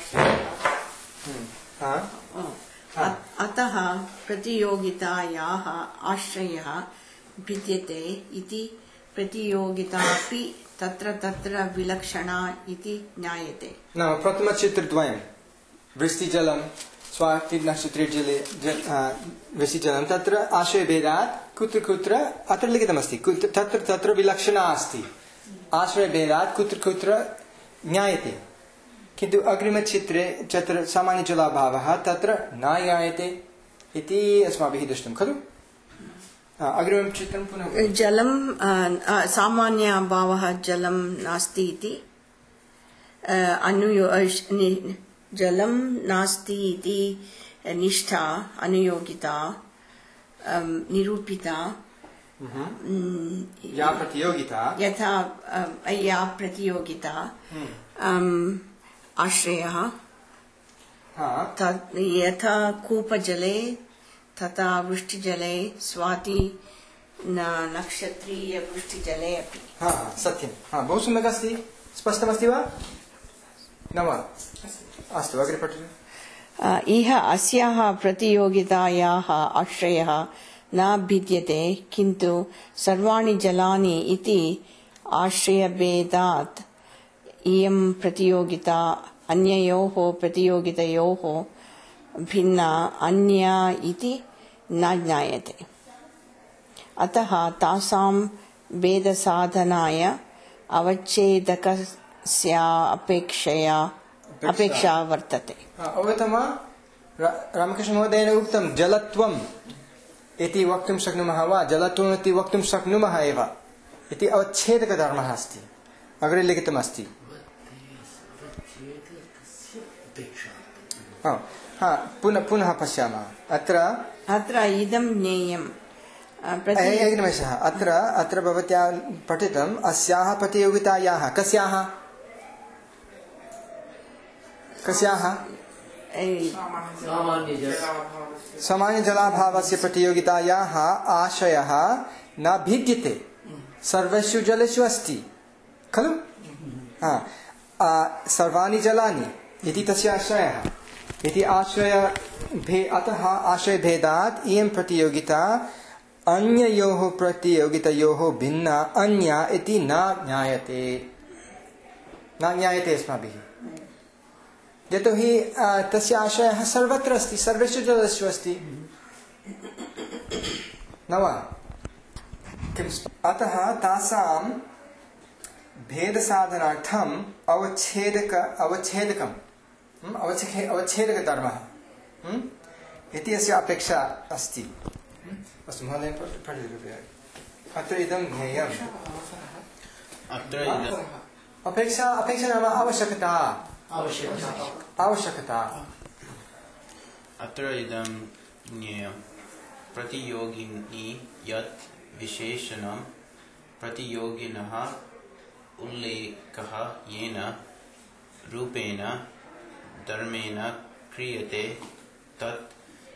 आश्रयः अतः प्रतियोगितायाः आश्रयः भिद्यते इति प्रतियोगितापि तत्र तत्र विलक्षणा इति ज्ञायते। नाम प्रथमचित्रद्वयं वृष्टिजलं स्वाति नक्षत्रीजले वृष्टिजलं तत्र आश्रयभेदात् कुत्र कुत्र अत्र लिखितमस्ति तत्र तत्र विलक्षणा अस्ति। आश्रयभेदात् कुत्र कुत्र ज्ञायते, किन्तु अग्रिमचित्रे तत्र सामान्यजलाभावः तत्र न ज्ञायते इति अस्माभिः दृष्टं खलु। अग्रिमं चित्रं पुनः जलं सामान्यभावः जलं नास्ति इति अनुयो जलं नास्ति इति निष्ठा अनुयोगिता निरूपिता या प्रतियोगिता यथा या प्रतियोगिता आश्रयः यथा कूपजले तथा वृष्टिजले स्वाति नक्षत्रीय वृष्टिजले अपि। हाँ सत्यं। हाँ बहु सम्यक् अस्ति। स्पष्टमस्ति वा न वा? अस्तु अग्रे पठतु। इह अस्याः प्रतियोगितायाः आश्रयः न भिद्यते किन्तु सर्वाणि जलानि इति आश्रयभेदात् इयं प्रतियोगिता अन्ययोः प्रतियोगितयोः भिन्ना अन्या इति न ज्ञायते। अतः तासां भेदसाधनाय अवच्छेदकस्य अपेक्षया अपेक्षा वर्तते। अवगतं वा? रामकृष्णमहोदयेन उक्तं जलत्वम् इति वक्तुं शक्नुमः वा? जलत्वम् इति वक्तुं शक्नुमः एव इति अवच्छेदकधर्मः अस्ति। अग्रे लिखितमस्ति। हाँ पुनः पुनः पश्यामः। अत्र अत्र इदं ज्ञेयम् एकनिमेषः। अत्र अत्र भवत्या पठितम् अस्याः प्रतियोगितायाः कस्याः कस्याः सामान्यजलाभावस्य प्रतियोगितायाः आशयः न भिद्यते, सर्वेषु जलेषु अस्ति खलु। सर्वाणि जलानि इति तस्य आश्रयः इति आश्रय भे अतः आश्रयभेदात् इयं प्रतियोगिता अन्ययोः प्रतियोगितयोः भिन्ना अन्या इति न ज्ञायते न ज्ञायते अस्माभिः। यतोहि तस्य आश्रयः सर्वत्र अस्ति, सर्वेषु जलेषु अस्ति न वा? अतः तासां भेदसाधनार्थम् अवच्छेदक अवच्छेदकम् अवच्छेदकधर्मः इति अस्य अपेक्षा अस्ति। अस्तु महोदय पठतु। अत्र इदं ज्ञेयम्। अपेक्षा अपेक्षा नाम आवश्यकता आवश्यकता। अत्र इदं ज्ञेयम् प्रतियोगिनी यत् विशेषणं प्रतियोगिनः उल्लेखः येन रूपेण धर्मेण क्रियते तत्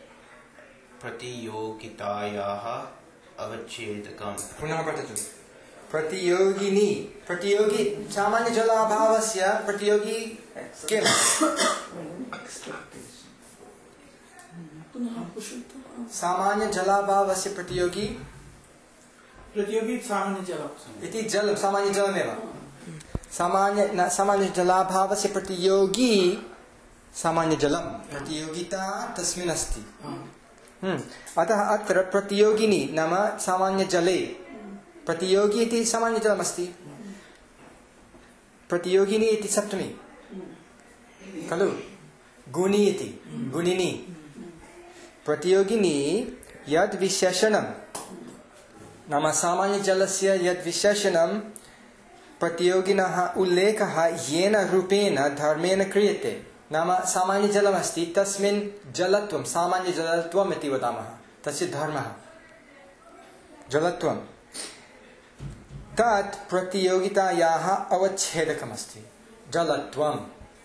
प्रतियोगितायाः अवच्छेदकम्। पुनः पठतु। प्रतियोगिनी प्रतियोगी सामान्य जलाभावस्य प्रतियोगी किम्? सामान्य जलाभावस्य प्रतियोगी प्रतियोगी सामान्य जल इति जल सामान्य जलमेव। सामान्य न सामान्य जलाभावस्य प्रतियोगी सामान्य जलम प्रतियोगिता तस्मिन् अस्ति। अतः अत्र प्रतियोगिनी नाम सामान्य जले प्रतियोगी इति सामान्य जलमस्ति। प्रतियोगिनी इति सप्तमी खलु। गुणी इति गुणिनी प्रतियोगिनी यद् विशेषणं नाम सामान्य जलस्य यद् विशेषणं प्रतियोगिनः उल्लेखः येन रूपेण धर्मेण क्रियते नाम सामान्य जलमस्ति तस्मिन् जलत्वं सामान्य जलत्वम् इति वदामः तस्य धर्मः जलत्वं तत् प्रतियोगितायाः अवच्छेदकमस्ति जलत्वम्।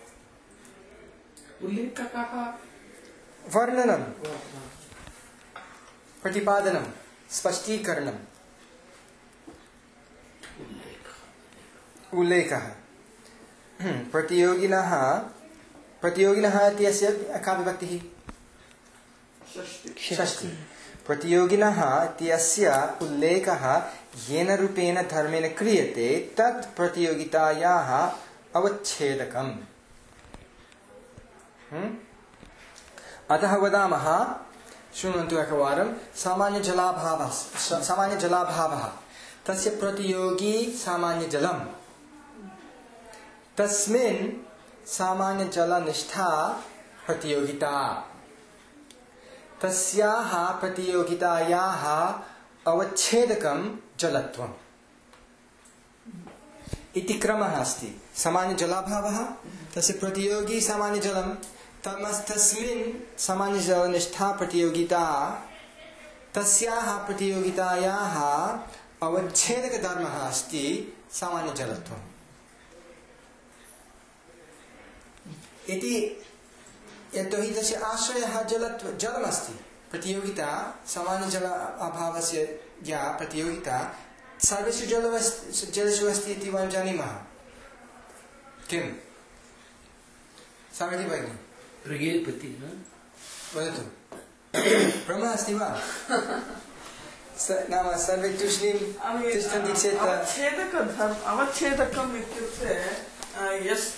उल्लेखकः वर्णनं प्रतिपादनं स्पष्टीकरणम् उल्लेखः प्रतियोगिनः प्रतियोगिनः इत्यस्य का विभक्तिः? षष्ठी। प्रतियोगिनः इत्यस्य उल्लेखः येन रूपेण धर्मेण क्रियते तत् प्रतियोगितायाः अवच्छेदकम्। अतः वदामः शृण्वन्तु एकवारं सामान्य जलाभावः सामान्य जलाभावः तस्य प्रतियोगी सामान्य जलम् तस्मिन् सामान्य जलनिष्ठा प्रतियोगिता तस्याः प्रतियोगितायाः अवच्छेदकं जलत्वम् इति क्रमः अस्ति। सामान्य जलाभावः तस्य प्रतियोगी सामान्य जलं तस्मिन् सामान्य जलनिष्ठा प्रतियोगिता तस्याः प्रतियोगितायाः अवच्छेदकधर्मः अस्ति सामान्य जलत्वम् इति। यतोहि तस्य आश्रयः जलत्व जलमस्ति। प्रतियोगिता सामान्य जल अभावस्य या प्रतियोगिता सर्वेषु जलवस् जलेषु अस्ति इति वयं जानीमः। किम् सारथि भगिनी वदतु ब्रह्म अस्ति वा? नाम सर्वे तूष्णीं तिष्ठन्ति चेत् अवच्छेदकधर्म अवच्छेदकम् इत्युक्ते यस्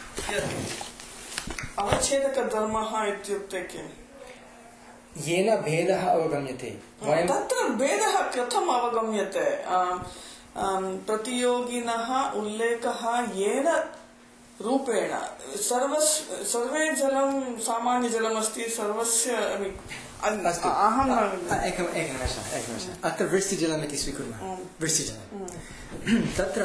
अवच्छेदकधर्मः इत्युक्ते किम्? येन भेदः अवगम्यते। तत्र भेदः कथम् अवगम्यते? प्रतियोगिनः उल्लेखः येन रूपेण सर्व सर्वे जलं सामान्य जलमस्ति सर्वस्य अहम् एकम् एकनिमेषः एकनिमेषः अत्र वृष्टिजलमिति स्वीकुर्मः। वृष्टिजलं तत्र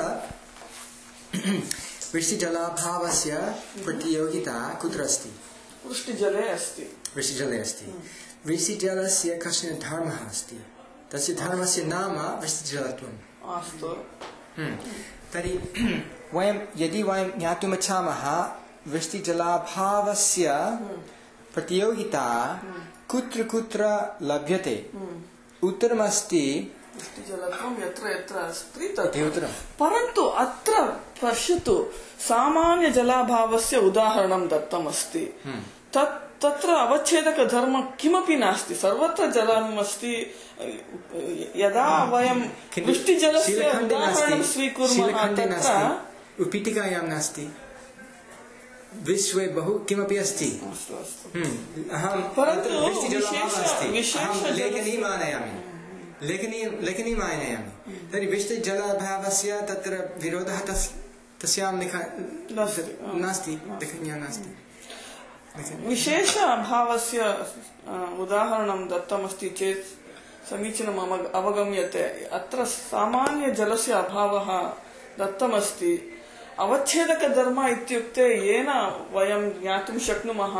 वृष्टिजलाभावस्य प्रतियोगिता कुत्र अस्ति? वृष्टिजले अस्ति। वृष्टिजले अस्ति। वृष्टिजलस्य कश्चन धर्मः अस्ति तस्य धर्मस्य नाम वृष्टिजलत्वम्। अस्तु। तर्हि वयं यदि वयं ज्ञातुम् इच्छामः वृष्टिजलाभावस्य प्रतियोगिता कुत्र कुत्र लभ्यते उत्तरमस्ति वृष्टिजलत्वं यत्र यत्र अस्ति तत् उत्तरम्। परन्तु अत्र पश्यतु सामान्य जलाभावस्य उदाहरणं दत्तमस्ति। तत् तत्र अवच्छेदकधर्म किमपि नास्ति सर्वत्र जलम् अस्ति। यदा वयं वृष्टिजलस्य उदाहरणं स्वीकुर्मः तत्र उपीठिकायां नास्ति विश्वे बहु किमपि अस्ति। अहं परन्तु लेखनीम् आनयामि लेखनी लेखनीम् आनयामि तर्हि वृष्टिजलाभावस्य तत्र विरोधः तस् तस्यां नास्ति लेखन्यां नास्ति। विशेष अभावस्य उदाहरणं दत्तमस्ति चेत् समीचीनम् अवगम्यते। अत्र सामान्य जलस्य अभावः दत्तमस्ति। अवच्छेदकधर्म इत्युक्ते येन वयं ज्ञातुं शक्नुमः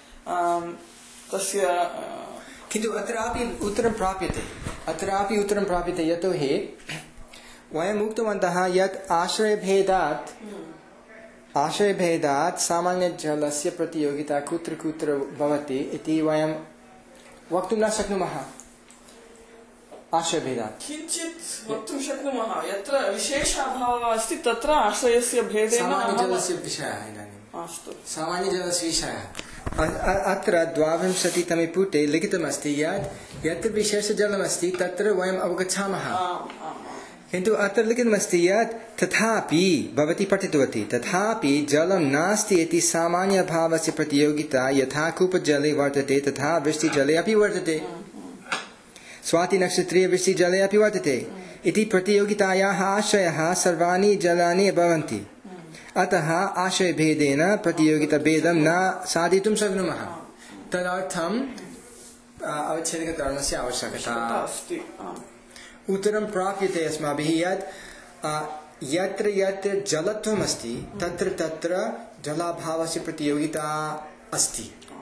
तस्य किन्तु अत्रापि उत्तरं प्राप्यते अत्रापि उत्तरं प्राप्यते यतोहि वयम् उक्तवन्तः यत् आश्रयभेदात् आशयभेदात् सामान्यजलस्य प्रतियोगिता कुत्र कुत्र भवति इति वयं वक्तुं न शक्नुमः आशयभेदात् किञ्चित् वक्तुं शक्नुमः यत्र विशेषाभावः अस्ति तत्र आश्रयस्य भेदेन सामान्यजलस्य विषयः इदानीम् अस्तु सामान्यजलस्य विषयः अत्र द्वाविंशतितमे पुटे लिखितमस्ति यत् यत्र विशेषजलमस्ति तत्र वयम् अवगच्छामः किन्तु अत्र लिखितमस्ति यत् तथापि भवती पठितवती तथापि जलं नास्ति इति सामान्यभावस्य प्रतियोगिता यथा कूपजले वर्तते तथा वृष्टिजले अपि वर्तते स्वातिनक्षत्रीय वृष्टिजले अपि वर्तते इति प्रतियोगितायाः आशयः सर्वाणि जलानि भवन्ति अतः आशयभेदेन प्रतियोगिताभेदं न साधितुं शक्नुमः तदर्थम् अवच्छेदकधर्मस्य आवश्यकता अस्ति उत्तरं प्राप्यते अस्माभिः यत् यत्र यत्र जलत्वम् अस्ति तत्र तत्र जलाभावस्य प्रतियोगिता अस्ति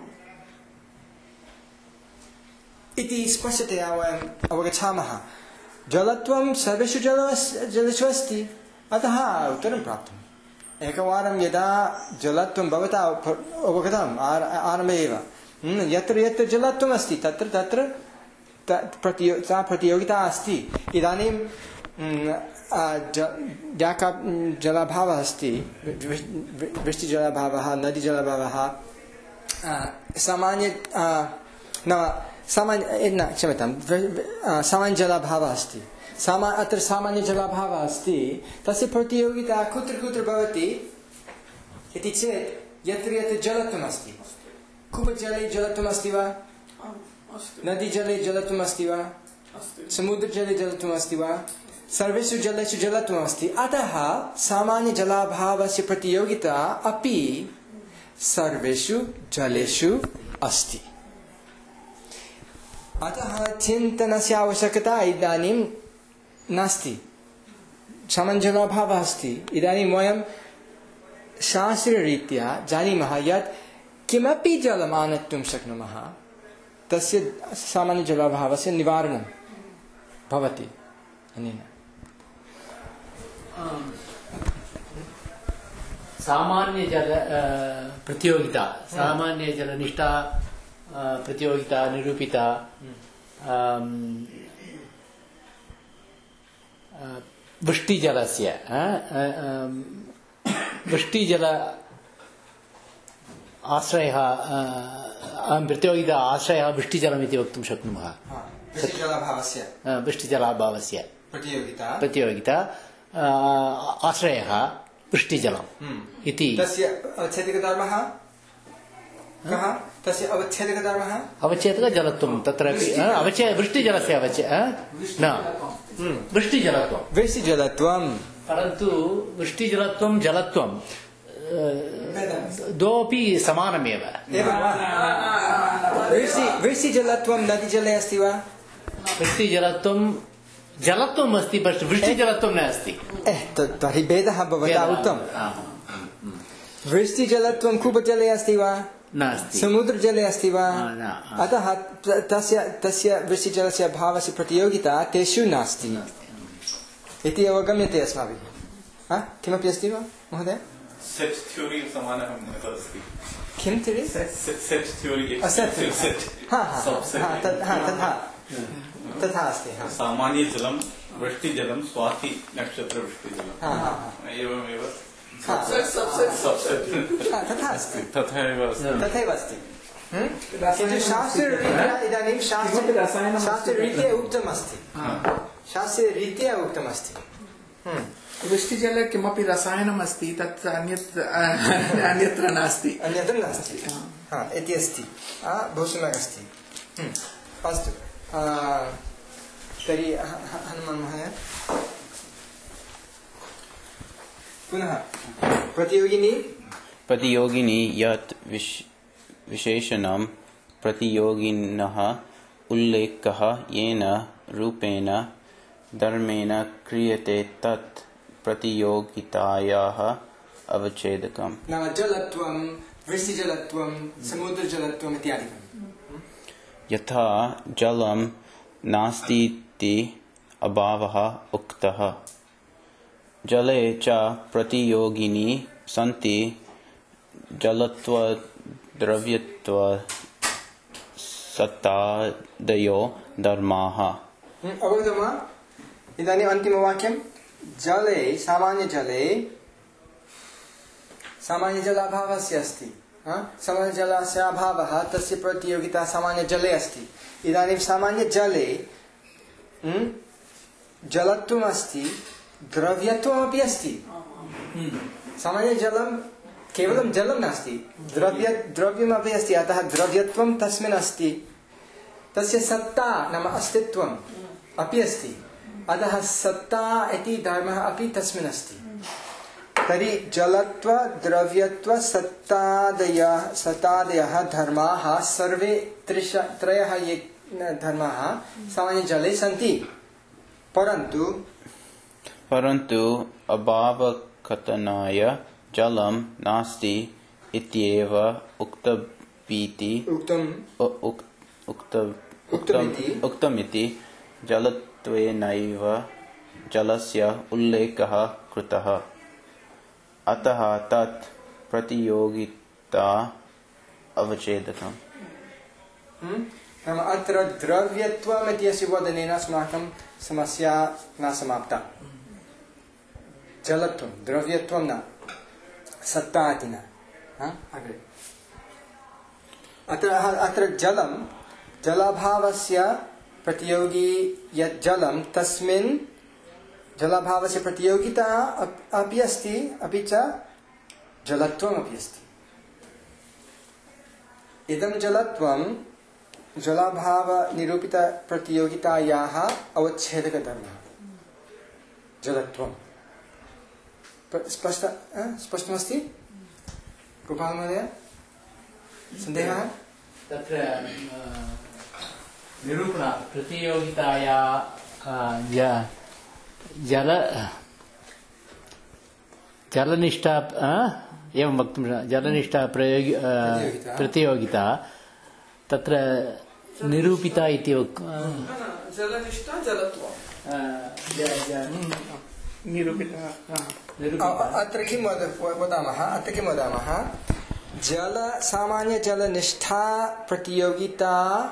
इति स्पष्टतया वयम् अवगच्छामः जलत्वं सर्वेषु जलेषु अस्ति अतः उत्तरं प्राप्तम् एकवारं यदा जलत्वं भवता अवगतम् आरम्भे एव यत्र यत्र जलत्वम् अस्ति तत्र तत्र सा प्रतियोगिता अस्ति इदानीं या जलाभावः अस्ति वृष्टिजलाभावः नदीजलाभावः सामान्य न सामान्य न क्षम्यतां सामान्यजलाभावः अस्ति सामा अत्र सामान्यजलाभावः अस्ति तस्य प्रतियोगिता कुत्र कुत्र भवति इति चेत् यत्र यत्र जलत्वम् अस्ति कूपजले जलत्वम् अस्ति वा नदीजले जलत्वम् अस्ति वा समुद्रजले जलत्वम् अस्ति वा सर्वेषु जलेषु जलत्वम् अस्ति अतः सामान्यजलाभावस्य प्रतियोगिता अपि सर्वेषु जलेषु अस्ति अतः चिन्तनस्य आवश्यकता इदानीं नास्ति सामान्यजलाभावः अस्ति इदानीं वयं शास्त्ररीत्या जानीमः यत् किमपि जलम् आनेतुं शक्नुमः तस्य सामान्यजलाभावस्य निवारणं भवति अनेन सामान्यजल प्रतियोगिता सामान्यजलनिष्ठा प्रतियोगिता निरूपिता वृष्टिजलस्य वृष्टिजल आश्रयः प्रतियोगिता आश्रयः वृष्टिजलमिति वक्तुं शक्नुमः वृष्टिजलाभावस्य वृष्टिजलाभावस्य प्रतियोगिता प्रतियोगिता आश्रयः वृष्टिजलम् इति तस्य अवच्छेदकधर्मः कः तस्य अवच्छेदकधर्मः अवच्छेदकजलत्वं तत्रापि अवच्छे वृष्टिजलस्य अवच्छे न वृष्टिजलत्वं वृष्टिजलत्वं परन्तु वृष्टिजलत्वं जलत्वं द्वोपि समानमेव वृष्टिजलत्वं नदीजले अस्ति वा वृष्टिजलत्वं जलत्वम् अस्ति वृष्टिजलत्वं न अस्ति तर्हि भेदः भवता उक्तं वृष्टिजलत्वं कूपजले अस्ति वा नास्ति समुद्रजले अस्ति वा अतः तस्य तस्य वृष्टिजलस्य भावस्य प्रतियोगिता तेषु नास्ति इति अवगम्यते अस्माभिः किमपि अस्ति वा महोदय सेट थ्योरी समानः अस्ति किं थ्योरी सेट थ्योरी हा हा तथा तथा अस्ति सामान्यजलं वृष्टिजलं स्वाति नक्षत्र वृष्टिजलम् एवमेव तथा अस्ति तथैव तथैव अस्ति किन्तु शास्त्ररीत्या इदानीं शास्त्ररीत्या उक्तमस्ति शास्त्ररीत्या उक्तमस्ति वृष्टिजले किमपि रसायनम् अस्ति तत् अन्यत् अन्यत्र नास्ति अन्यत्र नास्ति इति अस्ति बहु सम्यक् अस्ति अस्तु तर्हि हनुमान् महोदय पुनः प्रतियोगिनी प्रतियोगिनी यत् विशेषणं प्रतियोगिनः उल्लेखः येन रूपेण धर्मेण क्रियते तत् प्रतियोगितायाः अवच्छेदकम् नाम जलत्वं वृष्टिजलत्वं समुद्रजलत्वम् इत्यादिकं यथा जलं नास्तीति अभावः उक्तः जले च प्रतियोगिनी सन्ति जलत्व द्रव्यत्व सत्तादयो धर्माः। अवगतं वा? इदानीम् अन्तिमवाक्यं जले सामान्यजले सामान्यजलाभावस्य अस्ति। सामान्यजलस्य अभावः तस्य प्रतियोगिता सामान्यजले अस्ति। इदानीं सामान्यजले जलत्वम् अस्ति, द्रव्यत्वमपि अस्ति। सामान्यजलं केवलं जलं नास्ति, द्रव्य द्रव्यमपि अस्ति। अतः द्रव्यत्वं तस्मिन् अस्ति, तस्य सत्ता नाम अस्तित्वम् अपि अस्ति। अतः सत्ता इति धर्मः अपि तस्मिन् अस्ति। तर्हि जलत्व द्रव्यत्व सत्तादयः सत्तादयः धर्माः सर्वे त्रिश त्रयः ये धर्माः सामान्यजले सन्ति। परन्तु परन्तु अभावकथनाय जलं नास्ति इत्येव उक्तमिति उक्तमिति जलत्वेनैव जलस्य उल्लेखः कृतः। अतः तत् प्रतियोगिता अवच्छेदकम्। नाम अत्र द्रव्यत्वम् इत्यस्य वदनेन अस्माकं समस्या न समाप्ता। जलत्वं द्रव्यत्वं न, सत्ता इति न। अग्रे अत्र अत्र जलं जलाभावस्य प्रतियोगी यत् जलं तस्मिन् जलाभावस्य प्रतियोगिता अपि अस्ति, अपि च जलत्वमपि अस्ति। इदं जलत्वं जलाभाव निरूपित प्रतियोगितायाः अवच्छेदकधर्मः जलत्वं। स्पष्ट स्पष्टमस्ति गोपाल महोदय? सन्देहः? तत्र निरूपण प्रतियोगिताया जल जलनिष्ठा एवं वक्तुं जलनिष्ठा प्रयोगि प्रतियोगिता तत्र निरूपिता इति जलनिष्ठा जलत्वं निरूपिता। अत्र किं वदामः अत्र किं वदामः जल सामान्यजलनिष्ठा प्रतियोगिता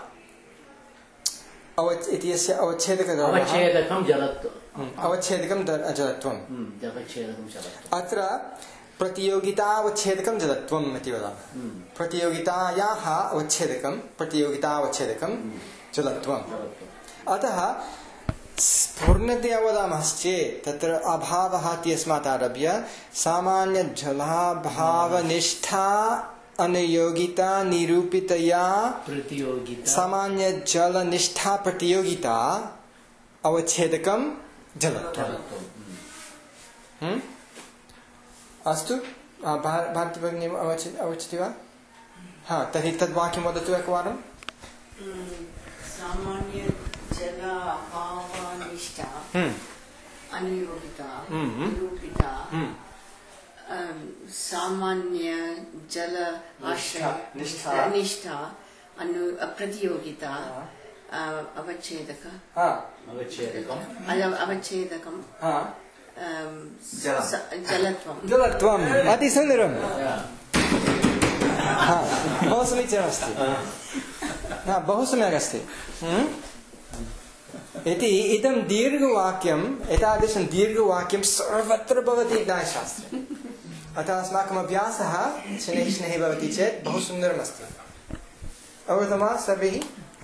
इत्यस्य अवच्छेदकधर्मः अवच्छेदकं जलत्वम् अवच्छेदकं जलत्वम्। अत्र प्रतियोगितावच्छेदकं जलत्वम् इति वदामः। प्रतियोगितायाः अवच्छेदकं प्रतियोगितावच्छेदकं जलत्वम्। अतः पूर्णतया वदामश्चेत् तत्र अभावः इत्यस्मात् आरभ्य सामान्यजलाभावनिष्ठा अनियोगिता निरूपितया प्रतियोगिता सामान्यजलनिष्ठा प्रतियोगिता अवच्छेदकं जलत्वम्। अस्तु भारती भगिनी अवगच्छति वा? हा, तर्हि तद्वाक्यं वदतु एकवारं। सामान्यजलाभावनिष्ठा अनियोगिता निरूपिता सामान्य जल निष्ठा निष्ठा अनु प्रतियोगिता अवच्छेदक अवच्छेदकम् अवच्छेदकं जलत्वं जलत्वम् अति सुन्दरम्। बहु समीचीनमस्ति, बहु सम्यक् अस्ति। इति इदं दीर्घवाक्यम् एतादृशं दीर्घवाक्यं सर्वत्र भवति न्यायशास्त्रे। अतः अस्माकम् अभ्यासः शनैः शनैः भवति चेत् बहु सुन्दरमस्ति। अवगतं वा सर्वैः?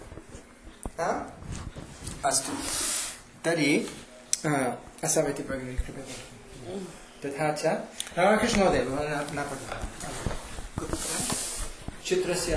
अस्तु, तर्हि असमिति भगिनी कृपया। तथा च रामकृष्णमहोदय भवान् न पठतु चित्रस्य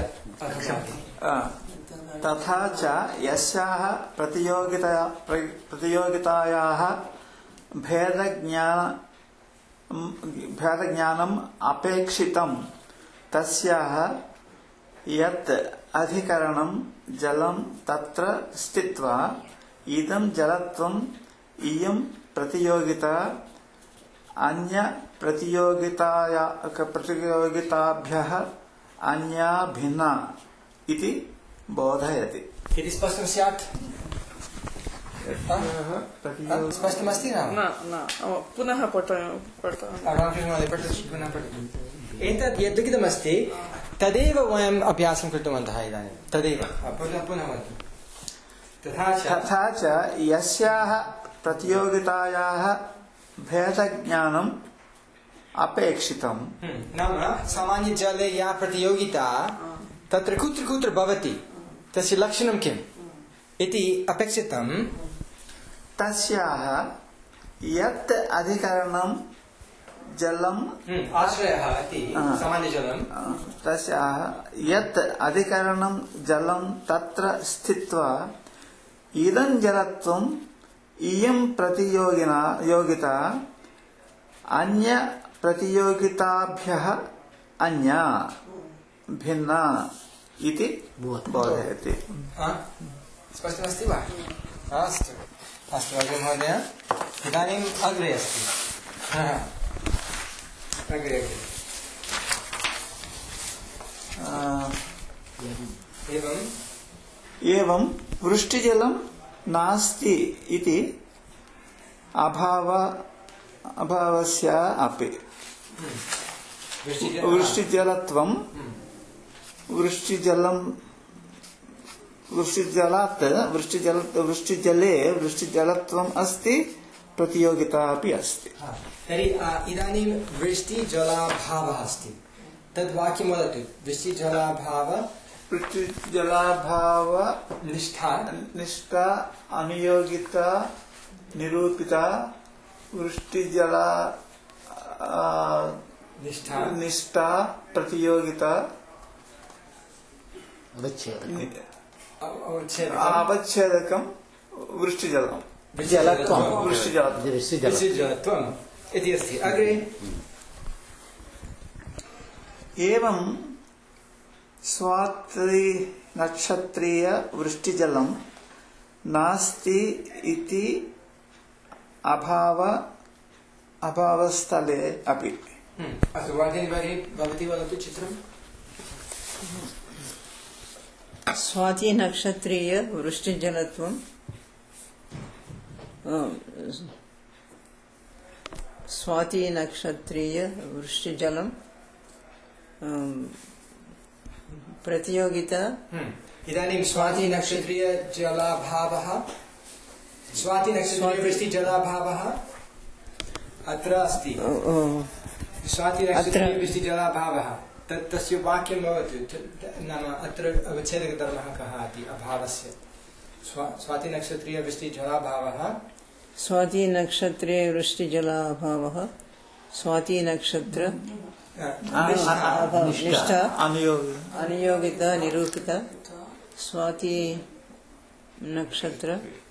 तथा च यस्याः प्रतियोगिता प्रतियोगितायाः भेदज्ञान भेदज्ञानम् अपेक्षितं तस्याः यत् अधिकरणं जलं तत्र स्थित्वा इदं जलत्वम् इयं प्रतियोगिता अन्य प्रतियोगिताया प्रतियोगिताभ्यः अन्या भिन्ना इति बोधयति। इति स्पष्टं स्यात्। स्पष्टमस्ति न न न पुनः पठ पठ एतत् यद् लिखितमस्ति तदेव वयम् अभ्यासं कृतवन्तः इदानीं तदेव पुनः पुनः वदतु तथा च तथा च यस्याः प्रतियोगितायाः भेदज्ञानम् अपेक्षितं नाम सामान्यजले या प्रतियोगिता तत्र कुत्र कुत्र भवति तस्य लक्षणं किम् इति अपेक्षितं तस्याः यत् अधिकरणं जलम् आश्रयः इति सामान्यजलं तस्याः यत् अधिकरणं जलं तत्र स्थित्वा इदं जलत्वम् इयं प्रतियोगिना योगिता अन्य प्रतियोगिताभ्यः अन्या भिन्ना इति बोधयति। स्पष्टमस्ति वा? अस्तु अस्तु अग्रे महोदय इदानीम् अग्रे अस्ति अग्रे एवम् एवं वृष्टिजलं नास्ति इति अभाव अभावस्य अपि वृष्टिजलत्वं वृष्टिजलं वृष्टिजलात् वृष्टिजल वृष्टिजले वृष्टिजलत्वम् अस्ति प्रतियोगिता अपि अस्ति। तर्हि इदानीं वृष्टिजलाभावः अस्ति तद् वाक्यं वदतु वृष्टिजलाभाव वृष्टिजलाभाव निष्ठा निष्ठा अनियोगिता निरूपिता वृष्टिजला निष्ठा निष्ठा प्रतियोगिता अवच्छेदकं वृष्टिजलं वृष्टिजलत्वम् इति अस्ति। अग्रे एवं स्वाति नक्षत्रीय वृष्टिजलं नास्ति इति अभाव अभावस्थले अपि। अस्तु वादिनी भवती वदतु चित्रम्। स्वाति नक्षत्रीय वृष्टिजलत्वं स्वाति नक्षत्रीय वृष्टिजलं प्रतियोगिता इदानीं स्वाति नक्षत्रीय जलाभावः स्वाति नक्षत्रीय वृष्टिजलाभावः अत्र अस्ति स्वाति नक्षत्रीय वृष्टिजलाभावः तत् तस्य वाक्यं भवति नाम अत्र अवच्छेदकधर्मः कः इति अभावस्य स्वाति नक्षत्रीय वृष्टिजलाभावः स्वाति नक्षत्रे वृष्टिजलाभावः स्वाति नक्षत्र निष्ठा अनियोगिता निरूपिता स्वाति नक्षत्र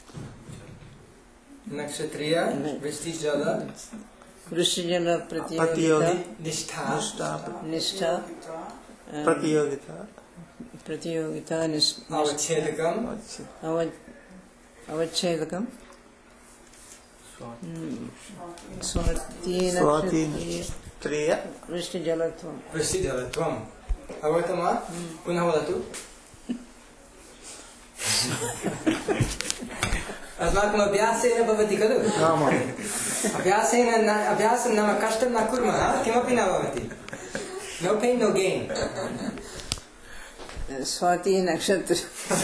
नक्षत्रीय वृष्टिजल वृष्टिजल प्रतियोगिता निष्ठा निष्ठा प्रतियोगिता प्रतियोगिता अवच्छेदकम् अवच्छेदकम् स्वाति नक्षत्रीय वृष्टिजलत्वं वृष्टिजलत्वम् अवगतं वा? पुनः वदतु। अस्माकम् अभ्यासेन भवति खलु अभ्यासेन अभ्यासं नाम कष्टं न कुर्मः किमपि न भवति no pain no gain. Swati नक्षत्र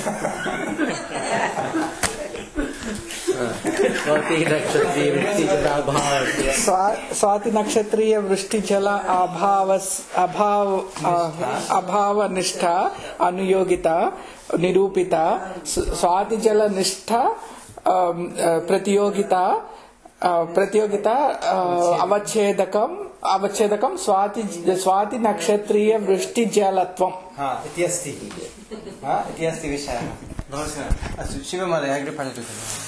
स्वाति नक्षत्रीय वृष्टिजल अभाव अभाव अभाव निष्ठा अनुयोगिता निरूपिता स्वाति जल निष्ठा प्रतियोगिता प्रतियोगिता अवच्छेदकम् अवच्छेदकं स्वाति स्वाति नक्षत्रीय वृष्टिजलत्वम् इति अस्ति इति अस्ति विषयः। अस्तु शिवमहोदय अग्रे पठतु।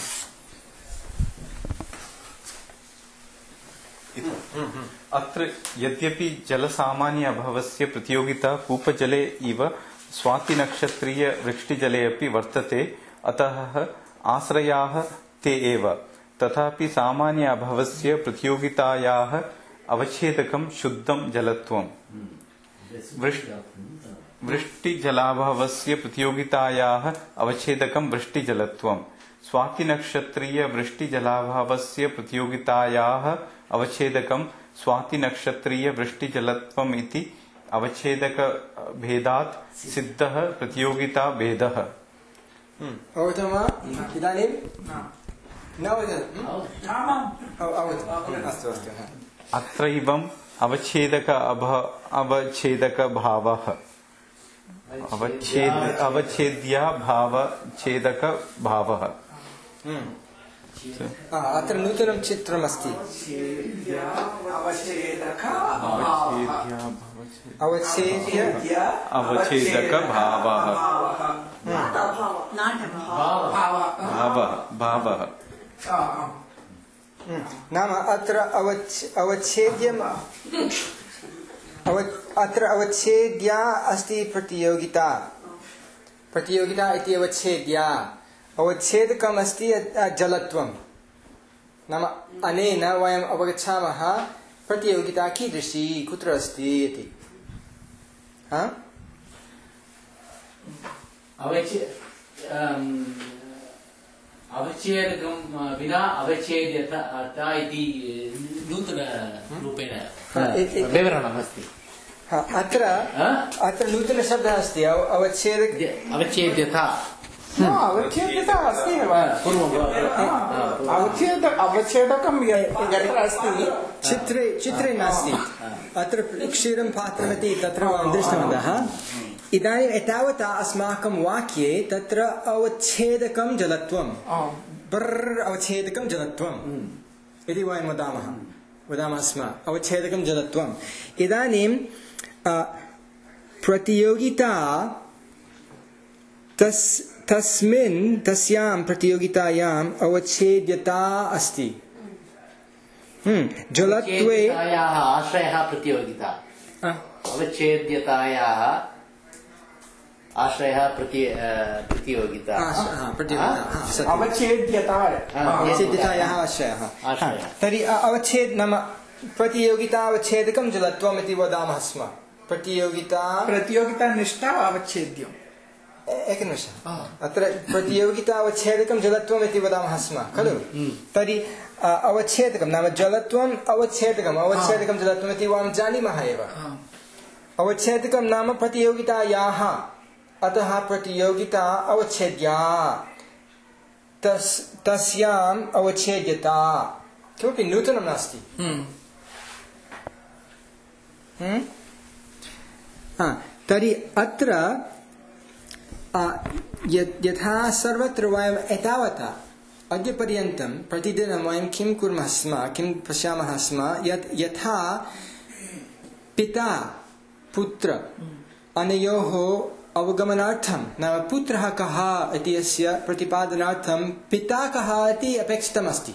अत्र यद्यपि जलसामान्य अभावस्य प्रतियोगिता कूपजले इव स्वातिनक्षत्रीय वृष्टिजले अपि वर्तते अतः आश्रयाः ते एव तथापि सामान्य अभावस्य प्रतियोगितायाः अवच्छेदकं शुद्धं जलत्वम् वृष्टिजलाभावस्य प्रतियोगितायाः अवच्छेदकं वृष्टिजलत्वम् स्वातिनक्षत्रीय वृष्टिजलाभावस्य प्रतियोगितायाः अवच्छेदकं स्वातिनक्षत्रीय वृष्टिजलत्वम् इति अवच्छेदकभेदात् सिद्धः प्रतियोगिता भेदः। अवगतं वा? इदानीं न अवगतम्? अस्तु अस्तु। अत्रैवम् अवच्छेदक अभ अवच्छेदकभावः अवच्छेद अवच्छेद्या भावच्छेदक भावः। अत्र नूतनं चित्रमस्ति। अवच्छेद्य अवच्छेदक भावः भावः भावः नाम अत्र अवच्छ अवच्छेद्यम् अत्र अवच्छेद्या अस्ति प्रतियोगिता प्रतियोगिता इति अवच्छेद्या अवच्छेदकम् अस्ति जलत्वं। नाम अनेन वयम् अवगच्छामः प्रतियोगिता कीदृशी कुत्र अस्ति इति। अवच्छेदकं विना अवच्छेद्यता इति नूतनरूपेण विवरणमस्ति। अत्र अत्र नूतनशब्दः अस्ति अवच्छेदक अवच्छेद्यता अवच्छेद्यता अस्ति एव अवच्छेद अवच्छेदकं यत्र अस्ति चित्रे चित्रे नास्ति। अत्र क्षीरं पात्रमिति तत्र वयं दृष्टवन्तः। इदानीम् एतावता अस्माकं वाक्ये तत्र अवच्छेदकं जलत्वं ब्रर् अवच्छेदकं जलत्वम् इति वयं वदामः वदामः स्म अवच्छेदकं जलत्वम्। इदानीं प्रतियोगिता तस् तस्मिन् तस्यां प्रतियोगितायाम् अवच्छेद्यता अस्ति। जलत्वे आश्रयः प्रतियोगिता अवच्छेद्यतायाः आश्रयः प्रति प्रतियोगिता अवच्छेद्यतायाः आश्रयः। तर्हि अवच्छेद नाम प्रतियोगिता अवच्छेदकं जलत्वम् इति वदामः स्म। प्रतियोगिता प्रतियोगिता निष्ठा अवच्छेद्यम्। एकनिमिषम् अत्र प्रतियोगिता अवच्छेदकं जलत्वम् इति वदामः स्म खलु। तर्हि अवच्छेदकं नाम जलत्वम् अवच्छेदकम् अवच्छेदकं जलत्वम् इति वयं जानीमः एव। अवच्छेदकं नाम प्रतियोगितायाः अतः प्रतियोगिता अवच्छेद्या तस् तस्याम् अवच्छेद्यता किमपि नूतनं नास्ति। तर्हि अत्र यथा सर्वत्र वयम् एतावता अद्यपर्यन्तं प्रतिदिनं वयं किं कुर्मः स्म किं पश्यामः स्म यत् यथा पिता पुत्र अनयोः अवगमनार्थं नाम पुत्रः कः इति अस्य प्रतिपादनार्थं पिता कः इति अपेक्षितमस्ति।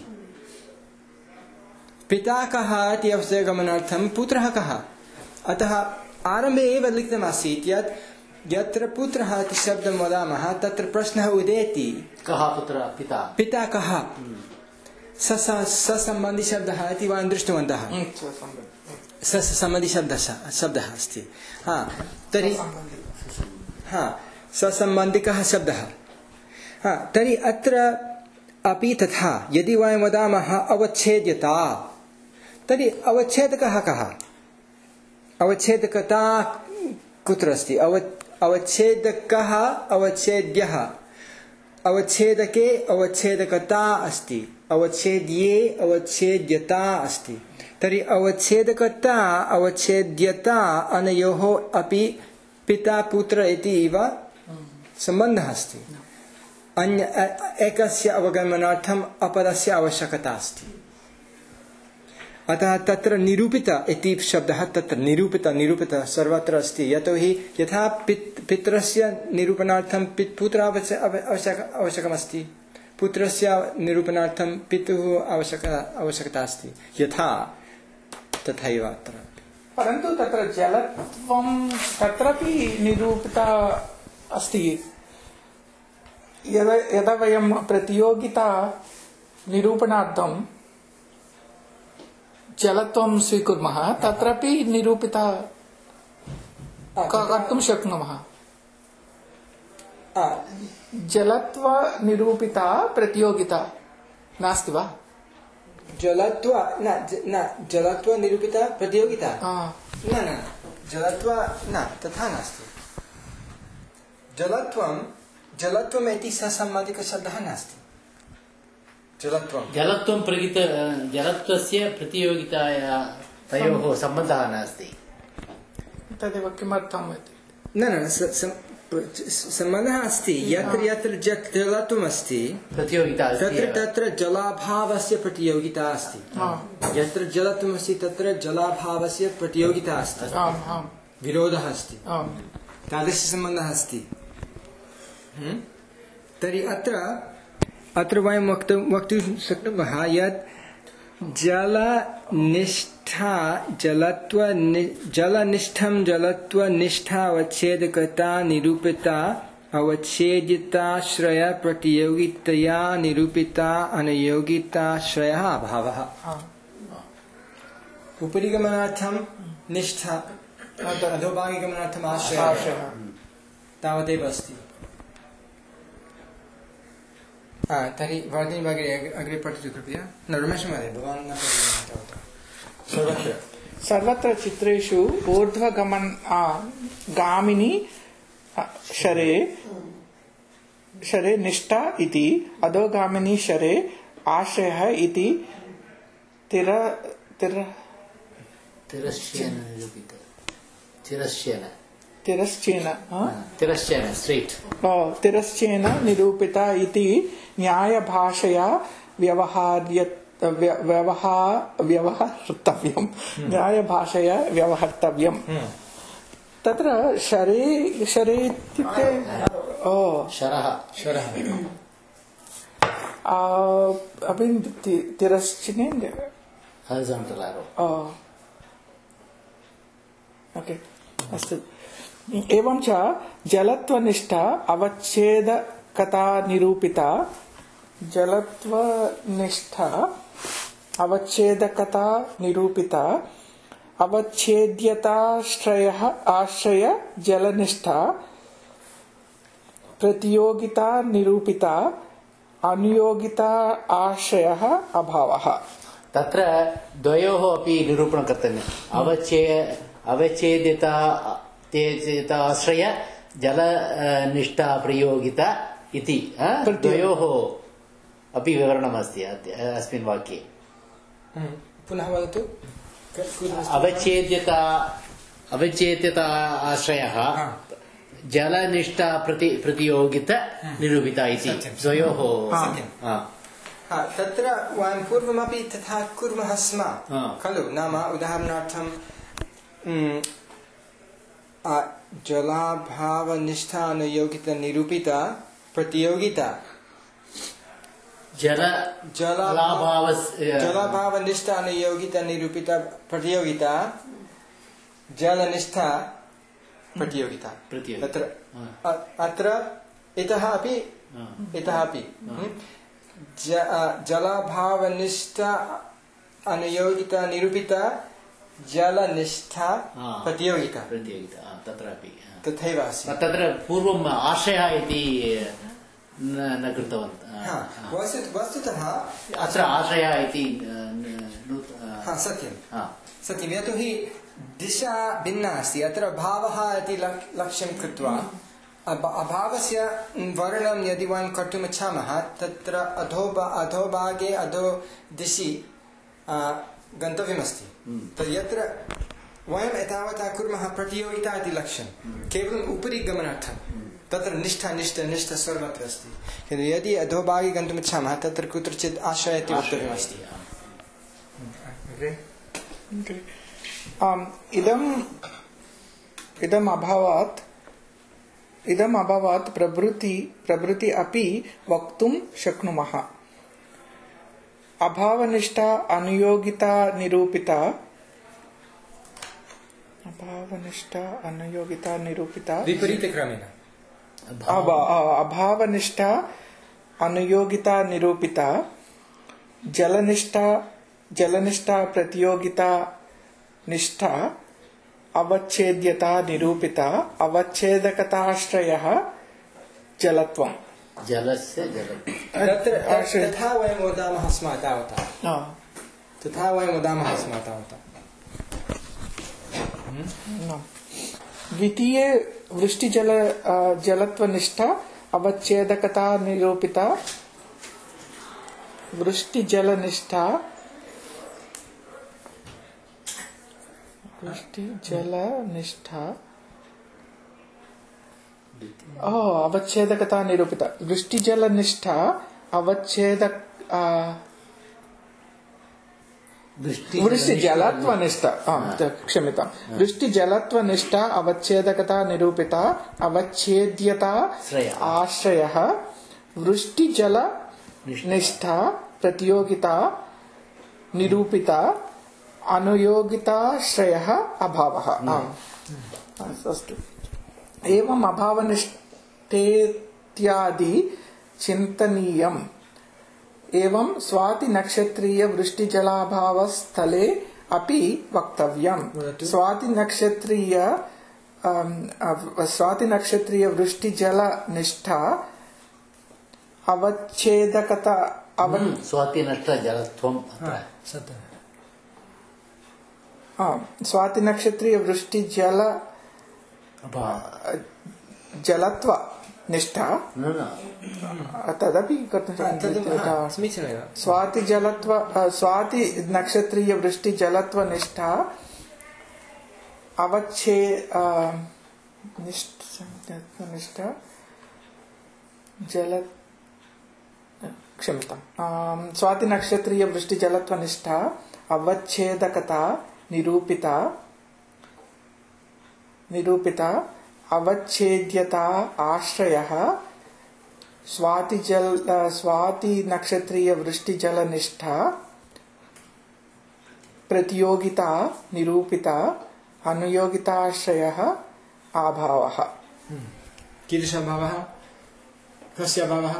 पिता कः इति अवगमनार्थं पुत्रः कः। अतः आरम्भे एव लिखितमासीत् यत् यत्र पुत्रः इति शब्दं वदामः तत्र प्रश्नः उदेति कः पुत्रः पिता पिता कः ससम्बन्धिशब्दः इति वयं दृष्टवन्तः। ससम्बन्धिशब्दः शब्दः अस्ति। हा तर्हि हा ससम्बन्धिकः शब्दः। हा तर्हि अत्र अपि तथा यदि वयं वदामः अवच्छेद्यता तर्हि अवच्छेदकः कः अवच्छेदकता कुत्र अस्ति अव अवच्छेदकः अवच्छेद्यः अवच्छेदके अवच्छेदकता अस्ति अवच्छेद्ये अवच्छेद्यता अस्ति। तर्हि अवच्छेदकता अवच्छेद्यता अनयोः अपि पिता पुत्र इति एव सम्बन्धः अस्ति। अन्य एकस्य अवगमनार्थम् अपरस्य आवश्यकता अस्ति। अतः तत्र निरूपित इति शब्दः तत्र निरूपित निरूपित सर्वत्र अस्ति। यतोहि यथा पित् पितरस्य निरूपणार्थं पुत्र आवश्यक आवश्यकमस्ति पुत्रस्य निरूपणार्थं पितुः आवश्यक आवश्यकता अस्ति यथा तथैव अत्र। परन्तु तत्र जलत्वं तत्रापि निरूपिता अस्ति। यदा यदा वयं प्रतियोगिता निरूपणार्थं जलत्वं स्वीकुर्मः तत्रापि निरूपिता कर्तुं शक्नुमः। जलत्व निरूपिता प्रतियोगिता नास्ति वा? जलत्व न न जलत्व निरूपिता प्रतियोगिता न न जलत्व न तथा नास्ति। जलत्वं जलत्वम् इति ससम्मादिकशब्दः नास्ति। जलत्वं जलत्वं प्रगित जलत्वस्य प्रतियोगिताया तयोः सम्बन्धः नास्ति। तदेव किमर्थम् इति न न सम्बन्धः अस्ति। यत्र यत्र जलत्वम् अस्ति प्रतियोगिता तत्र तत्र जलाभावस्य प्रतियोगिता अस्ति। यत्र जलत्वम् अस्ति तत्र जलाभावस्य प्रतियोगिता अस्ति, विरोधः अस्ति, तादृशसम्बन्धः अस्ति। तर्हि अत्र अत्र वयं वक्तुं वक्तुं शक्नुमः यत् जलनिष्ठा जलत्व जलनिष्ठं जलत्वनिष्ठा अवच्छेदकता निरूपिता अवच्छेदिताश्रय प्रतियोगितया निरूपिता अनयोगिताश्रयः अभावः। उपरि गमनार्थं निष्ठा, अधोभागे गमनार्थम् आश्रयः, तावदेव अस्ति। तर्हि वर्धिनी भगिनी अग्रे पठतु कृपया। न रमेशमहोदय भवान् न पठतु। सर्वत्र चित्रेषु ऊर्ध्वगमन गामिनी शरे शरे निष्ठा इति, अधोगामिनी शरे आश्रयः इति तिर तिर तिरस्येन निरूपिता तिरस्येन तिरस्येन तिरस्येन स्ट्रेट तिरस्येन निरूपिता इति न्यायभाषया व्यवहार्य व्यवहर्तव्यम् न्यायभाषया व्यवहर्तव्यम्। तत्र शरे शरे इत्युक्ते शरः शरः अपि तिरस्चिने हॉरिजॉन्टल एरो। ओके अस्तु। एवं च जलत्वनिष्ठा अवच्छेदकता निरूपिता जलत्वनिष्ठा अवच्छेदकता निरूपिता अवच्छेद्यताश्रयः आश्रय जलनिष्ठा प्रतियोगिता निरूपिता अनुयोगिता आश्रयः अभावः। तत्र द्वयोः अपि निरूपणं कर्तव्यम्। अवच्छे अवच्छेद्यता आश्रय जलनिष्ठा प्रयोगिता इति द्वयोः अपि विवरणमस्ति अस्मिन् वाक्ये। पुनः वदतु। अवच्छेद्यता अवच्छेद्यता आश्रयः जलनिष्ठा प्रति प्रतियोगिता निरूपिता इति द्वयोः। तत्र वयं पूर्वमपि तथा कुर्मः स्म खलु। नाम उदाहरणार्थं जलाभावनिष्ठा अनुयोगिता निरूपिता प्रतियोगिता जल जलाभावनिष्ठा अनुयोगिता निरूपिता प्रतियोगिता जलनिष्ठा प्रतियोगिता। तत्र अत्र इतः अपि इतः अपि जलाभावनिष्ठा अनुयोगिता निरूपिता जलनिष्ठा प्रतियोगिता प्रतियोगिता तत्रापि तथैव अस्ति। तत्र पूर्वम् आश्रयः इति न कृतवन्तः। वस्तुतः अत्र आश्रयः इति सत्यं सत्यं यतोहि दिशा भिन्ना अस्ति। अत्र भावः इति लक्ष्यं कृत्वा अभावस्य वर्णनं यदि वयं कर्तुम् इच्छामः तत्र अधोबा अधोभागे अधो दिशि गन्तव्यमस्ति। तद् यत्र वयम् एतावता कुर्मः प्रतियोगिता इति लक्ष्यं केवलम् उपरि गमनार्थं। तत्र निष्ठा निष्ठ निष्ठ सर्वत्र अस्ति। किन्तु यदि अधोभागे गन्तुम् इच्छामः तत्र कुत्रचित् आश्रय इति वक्तव्यमस्ति। इदम् इदम् अभावात् इदम् अभावात् प्रभृति प्रभृति अपि वक्तुं शक्नुमः। अभावनिष्ठा अनुयोगिता निरूपिता अभावनिष्ठा अनुयोगिता निरूपिता विपरीतक्रमेण अभावनिष्ठा अनुयोगिता निरूपिता जलनिष्ठा जलनिष्ठा प्रतियोगिता निष्ठा अवच्छेद्यता निरूपिता अवच्छेदकताश्रयः जलत्वं जलस्य जलत्वं तत्र तथा वयं वदामः स्म तावता तथा वयं वदामः स्म तावता द्वितीये वृष्टिजल जलत्वनिष्ठा अवच्छेदकता निरूपिता वृष्टिजलनिष्ठा वृष्टिजलनिष्ठा अवच्छेदकता निरूपिता वृष्टिजलनिष्ठा अवच्छेदक वृष्टिजलत्वनिष्ठा क्षम्यतां वृष्टिजलत्वनिष्ठा अवच्छेदकता निरूपिता अवच्छेद्यता आश्रयः वृष्टिजल निष्ठा प्रतियोगिता निरूपिता अनुयोगिताश्रयः अभावः अस्तु एवं अभावनिष्ठेत्यादि चिन्तनीयम् एवं स्वाति नक्षत्रीय वृष्टिजलाभाव स्थले अपि वक्तव्यम् स्वाति नक्षत्रीय स्वाति नक्षत्रीय वृष्टिजल निष्ठा अवच्छेदकता स्वाति नष्टा जलत्वं स्वाति नक्षत्रीय वृष्टिजल जलत्व निष्ठा तदपि कर्तुं समीचीनमेव स्वाति जलत्व स्वाति नक्षत्रीय वृष्टि जलत्व निष्ठा अवच्छे निष्ठा जल क्षम्यतां स्वाति नक्षत्रीय वृष्टि जलत्व निष्ठा अवच्छेदकता निरूपिता निरूपिता अवच्छेद्यता आश्रयः स्वाति जल स्वाति नक्षत्रीय वृष्टि जल निष्ठा प्रतियोगिता निरूपिता अनुयोगिताश्रयः अभावः कीदृश अभावः कस्य अभावः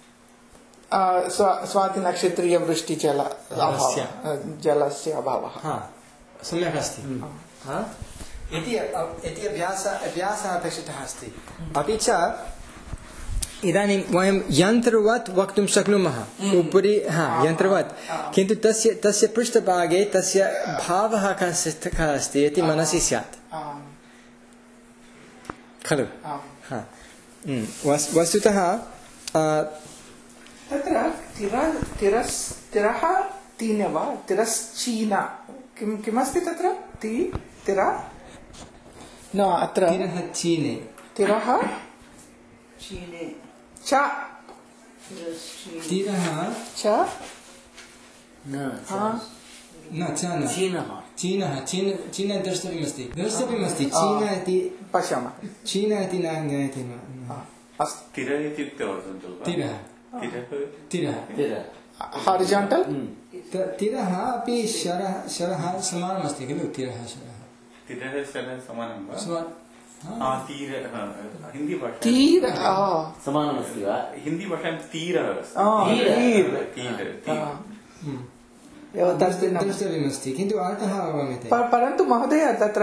स्वाति नक्षत्रीय वृष्टि जल जलस्य अभावः सम्यक् अस्ति इति इति अभ्यासः अभ्यासः अपेक्षितः अस्ति अपि च इदानीं वयं यन्त्रवत् वक्तुं शक्नुमः उपरि हा यन्त्रवत् किन्तु तस्य तस्य पृष्ठभागे तस्य भावः कः अस्ति इति मनसि स्यात् खलु वस्तुतः तत्र तिरः तीन वा तिरश्चीन किं किमस्ति तत्र ति तिर न अत्र तिरः चीने तिरः चीने च तिरः च न न च न चीनः चीनः चीन चीन द्रष्टव्यमस्ति द्रष्टव्यमस्ति चीन इति पश्यामः चीन इति न ज्ञायते अस्तु तिरः इत्युक्ते तिरः तिरः तिरः हॉरिजॉन्टल तिरः अपि शरः शरः समानमस्ति खलु तिरः शरः तिरः शरः समानं वा तीरः हिन्दी भाषा तीरः समानमस्ति वा हिन्दी भाषायां तीरः द्रष्टव्यमस्ति किन्तु अर्थः अवगम्यते परन्तु महोदय तत्र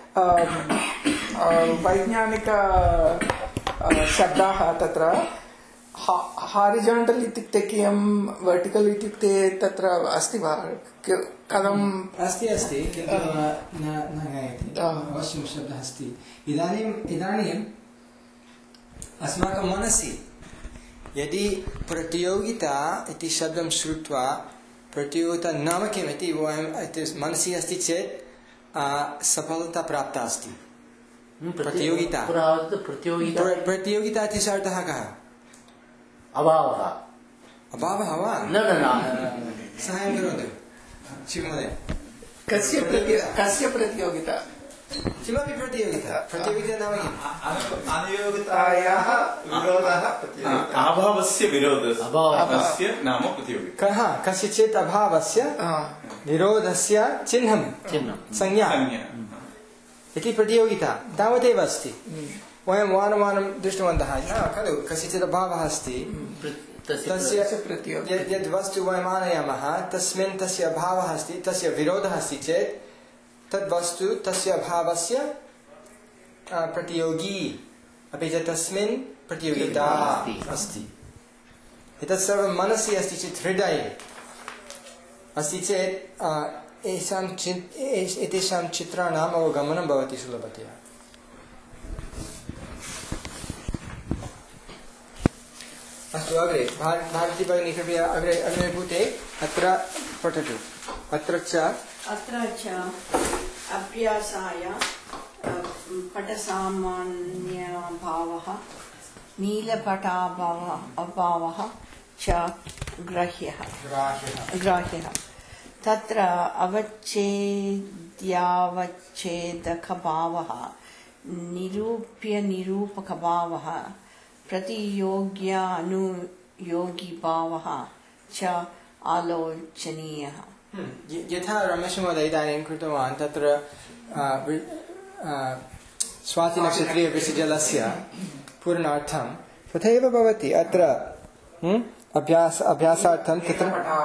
वैज्ञानिक शब्दाः तत्र हॉरिजॉन्टल इत्युक्ते किं वर्टिकल इत्युक्ते तत्र अस्ति वा कथम् अस्ति अस्ति किन्तु न न ज्ञायते अवश्यं शब्दः अस्ति इदानीम् इदानीम् अस्माकं मनसि यदि प्रतियोगिता इति शब्दं श्रुत्वा प्रतियोगिता नाम किम् इति वयं मनसि अस्ति चेत् सफलता प्राप्ता अस्ति प्रतियोगिता प्रतियोगिता इत्यस्य अर्थः कः अभावः अभावः वा न न न सहायं करोतु शिवमहोदय कस्य कस्य प्रतियोगिता किमपि प्रतियोगिता प्रतियोगिता नाम किम् अनुयोगितायाः विरोधः प्रतियोगिता अभावस्य विरोधस्य अभावस्य नाम प्रतियोगिता कः कस्यचित् अभावस्य विरोधस्य चिह्नं संज्ञा इति प्रतियोगिता तावदेव अस्ति वयं वारं दृष्टवन्तः खलु कस्यचित् अभावः अस्ति तस्य यद् वस्तु वयम् आनयामः तस्मिन् तस्य अभावः अस्ति तस्य विरोधः अस्ति चेत् तद् वस्तु तस्य अभावस्य प्रतियोगी अपि च तस्मिन् प्रतियोगिता अस्ति एतत् सर्वं मनसि अस्ति चेत् हृदये अस्ति चेत् एषां एतेषां चित्राणाम् अवगमनं भवति सुलभतया अस्तु अग्रे भारती भगिनी कृपया अग्रे अग्रे भूते अत्र पठतु अत्र च अत्र च अभ्यासाय पटसामान्यभावः नीलपटाभावः अभावः च ग्राह्यः ग्राह्यः तत्र अवच्छेद्यावच्छेदकभावः निरूप्य निरूपकभावः प्रतियोग्यानुयोगिभावः च आलोचनीयः यथा रमेशमहोदय इदानीं कृतवान् तत्र स्वातिनक्षत्रीयवृष्टिजलस्य पूर्णार्थं तथैव भवति अत्र अभ्यास अभ्यासार्थं तत्र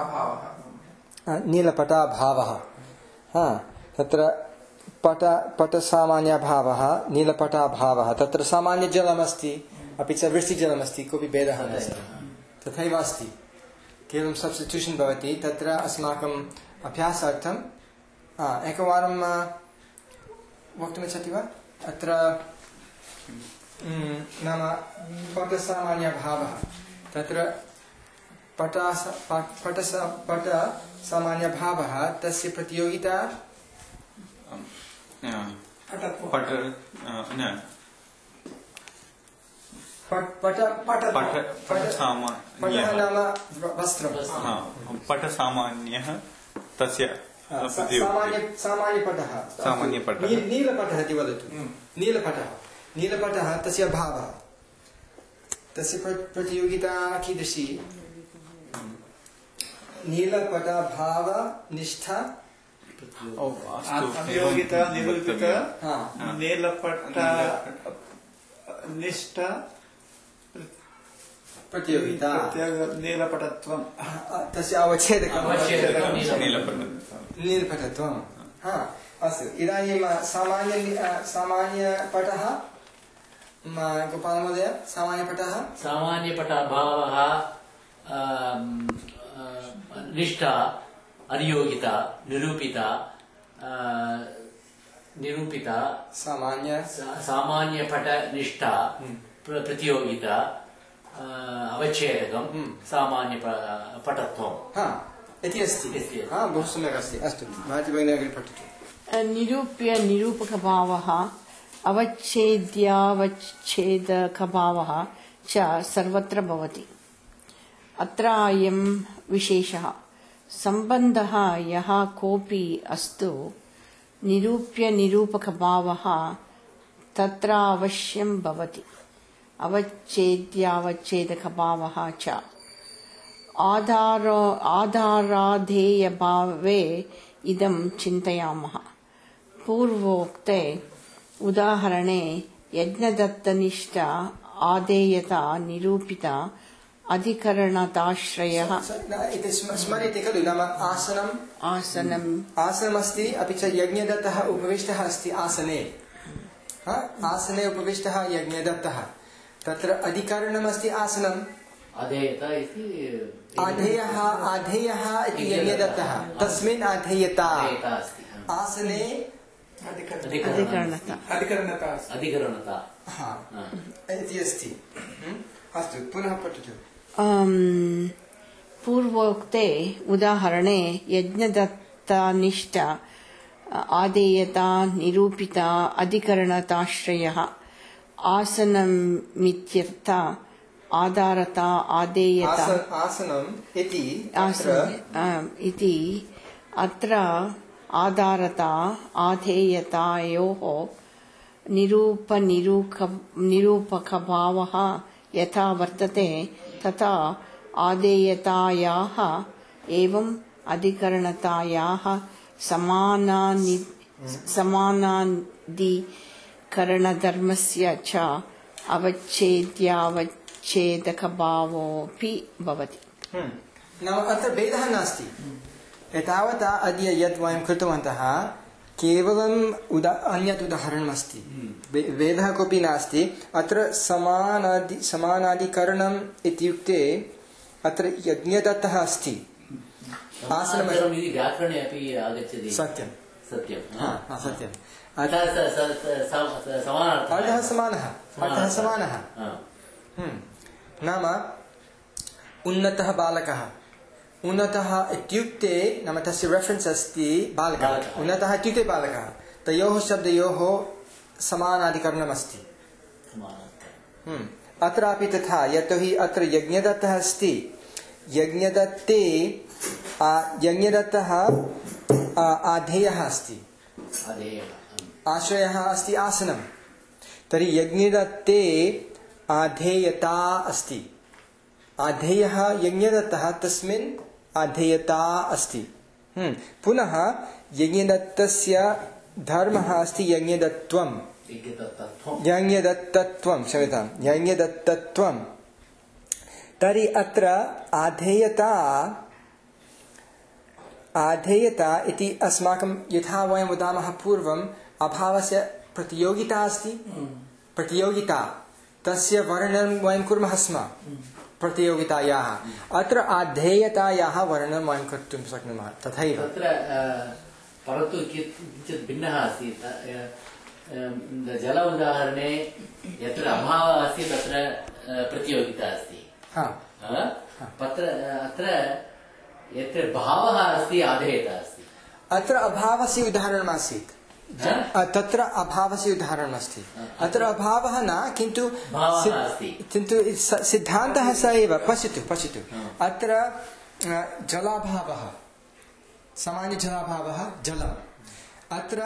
नीलपटाभावः तत्र पट पटसामान्यभावः नीलपटाभावः तत्र सामान्यजलमस्ति अपि च वृष्टिजलमस्ति कोऽपि भेदः नास्ति तथैव अस्ति केवलं सब्स्टिट्यूशन् भवति तत्र अस्माकम् अभ्यासार्थं एकवारं वक्तुमिच्छति वा अत्र नाम पटसामान्यभावः तत्र पटास पटस पट सामान्यभावः तस्य प्रतियोगिता पट पट पट नाम वस्त्रं पटसामान्यः तस्य सामान्यपटः सामान्यपटः नीलपटः इति वदतु नीलपटः नीलपटः तस्य भावः तस्य प्रतियोगिता कीदृशी नीलपटभाव निष्ठा अभियोगिता निरूपित नीलपट निष्ठा प्रतियोगिता नीलपटत्वं तस्य अवच्छेदकं नीलपटत्वं नीलपटत्वं अस्तु इदानीं सामान्य सामान्यपटः गोपालमहोदय सामान्यपटः सामान्यपटभावः निष्ठा अनियोगिता निरूपिता निरूपिता सामान्य सामान्यपट निष्ठा प्रतियोगिता अवच्छेदकं सामान्य पटत्वं इति अस्ति बहु सम्यक् अस्ति अस्तु भारती भगिनी अग्रे पठतु निरूप्य निरूपकभावः अवच्छेद्यावच्छेदकभावः च सर्वत्र भवति अत्र अयं विशेषः सम्बन्धः यः कोऽपि अस्तु निरूप्य निरूपकभावः तत्र अवश्यं भवति अवच्छेद्यावच्छेदकभावः च आधारो आधाराधेयभावे इदं चिन्तयामः पूर्वोक्ते उदाहरणे यज्ञदत्तनिष्ठा आदेयता निरूपिता अधिकरणताश्रयः इति स्मर्यते खलु नाम आसनम् आसनम् आसनमस्ति अपि च यज्ञदत्तः उपविष्टः अस्ति आसने आसने उपविष्टः यज्ञदत्तः तत्र अधिकरणमस्ति आसनम् अधेयता इति आधेयः आधेयः इति यज्ञदत्तः तस्मिन् आधेयता आसने अधिकरणता अधिकरणता अधिकरणता इति अस्ति अस्तु पुनः पठतु पूर्वोक्ते उदाहरणे यज्ञदत्तनिष्ठा आदेयता निरूपिता अधिकरणताश्रयः आसनमित्यर्थ आधारता आदेयता आसनम् इति इति अत्र आधारता आधेयतायोः निरूपनिरूप निरूपकभावः यथा वर्तते तथा आदेयतायाः एवं अधिकरणतायाः समानानि समानाधिकरणधर्मस्य च अवच्छेद्यावच्छेदकभावोऽपि भवति। नाम अत्र भेदः नास्ति एतावता अद्य यत् वयं कृतवन्तः केवलम् उदा अन्यत् उदाहरणमस्ति वेदः कोऽपि नास्ति अत्र समानादि समानादिकरणम् इत्युक्ते अत्र यज्ञदत्तः अस्ति आसनमिति व्याकरणे अपि आगच्छति सत्यं सत्यं सत्यम् समानार्थः अर्थः समानः अर्थः समानः नाम उन्नतः बालकः उन्नतः इत्युक्ते नाम तस्य रेफरेन्स् अस्ति बालकः उन्नतः इत्युक्ते बालकः तयोः शब्दयोः समानाधिकरणमस्ति अत्रापि तथा यतोहि अत्र यज्ञदत्तः अस्ति यज्ञदत्ते यज्ञदत्तः आधेयः अस्ति आश्रयः अस्ति आसनं तर्हि यज्ञदत्ते आधेयता अस्ति आधेयः यज्ञदत्तः तस्मिन् आधेयता अस्ति पुनः यज्ञदत्तस्य धर्मः अस्ति यज्ञदत्त्वं यज्ञदत्तत्वं क्षम्यतां यज्ञदत्तत्वं तर्हि अत्र आधेयता आधेयता इति अस्माकं यथा वयं वदामः पूर्वम् अभावस्य प्रतियोगिता अस्ति प्रतियोगिता तस्य वर्णनं वयं कुर्मः स्म प्रतियोगितायाः अत्र आधेयतायाः वर्णनं वयं कर्तुं शक्नुमः तथैव तत्र परन्तु किञ्चित् भिन्नः अस्ति जल उदाहरणे यत्र अभावः अस्ति तत्र प्रतियोगिता अस्ति अत्र अत्र यत्र भावः अस्ति आधेयता अस्ति अत्र अभावस्य उदाहरणमासीत् तत्र अभावस्य उदाहरणमस्ति अत्र अभावः न किन्तु किन्तु सिद्धान्तः स एव पश्यतु पश्यतु अत्र जलाभावः सामान्यजलाभावः जलम् अत्र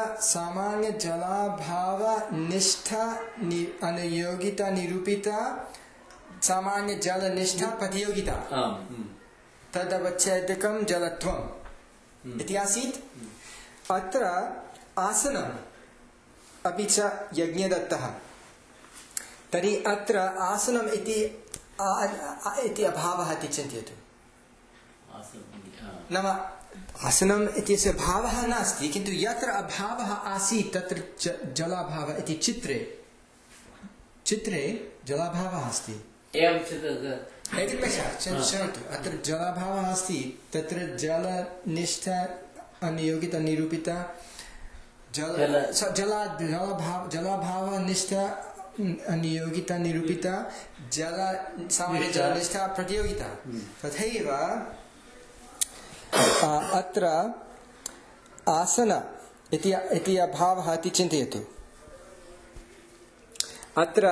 सामान्यजलाभावनिष्ठा अनुयोगिता निरूपिता सामान्यजलनिष्ठा प्रतियोगिता तदवच्छेदकं जलत्वम् इति आसीत् अत्र आसनम् अपि च यज्ञदत्तः तर्हि अत्र आसनम् इति इति अभावः इति चिन्तयतु नाम आसनम् इत्यस्य भावः नास्ति किन्तु यत्र अभावः आसीत् तत्र जलाभावः इति चित्रे चित्रे जलाभावः अस्ति शृणोतु अत्र जलाभावः अस्ति तत्र जलनिष्ठा अनियोगिता निरूपिता जल जला जलाभाव जलाभावनिष्ठा अनियोगिता निरूपिता जल सामान्यजलनिष्ठा प्रतियोगिता तथैव अत्र आसन इति इति अभावः इति चिन्तयतु अत्र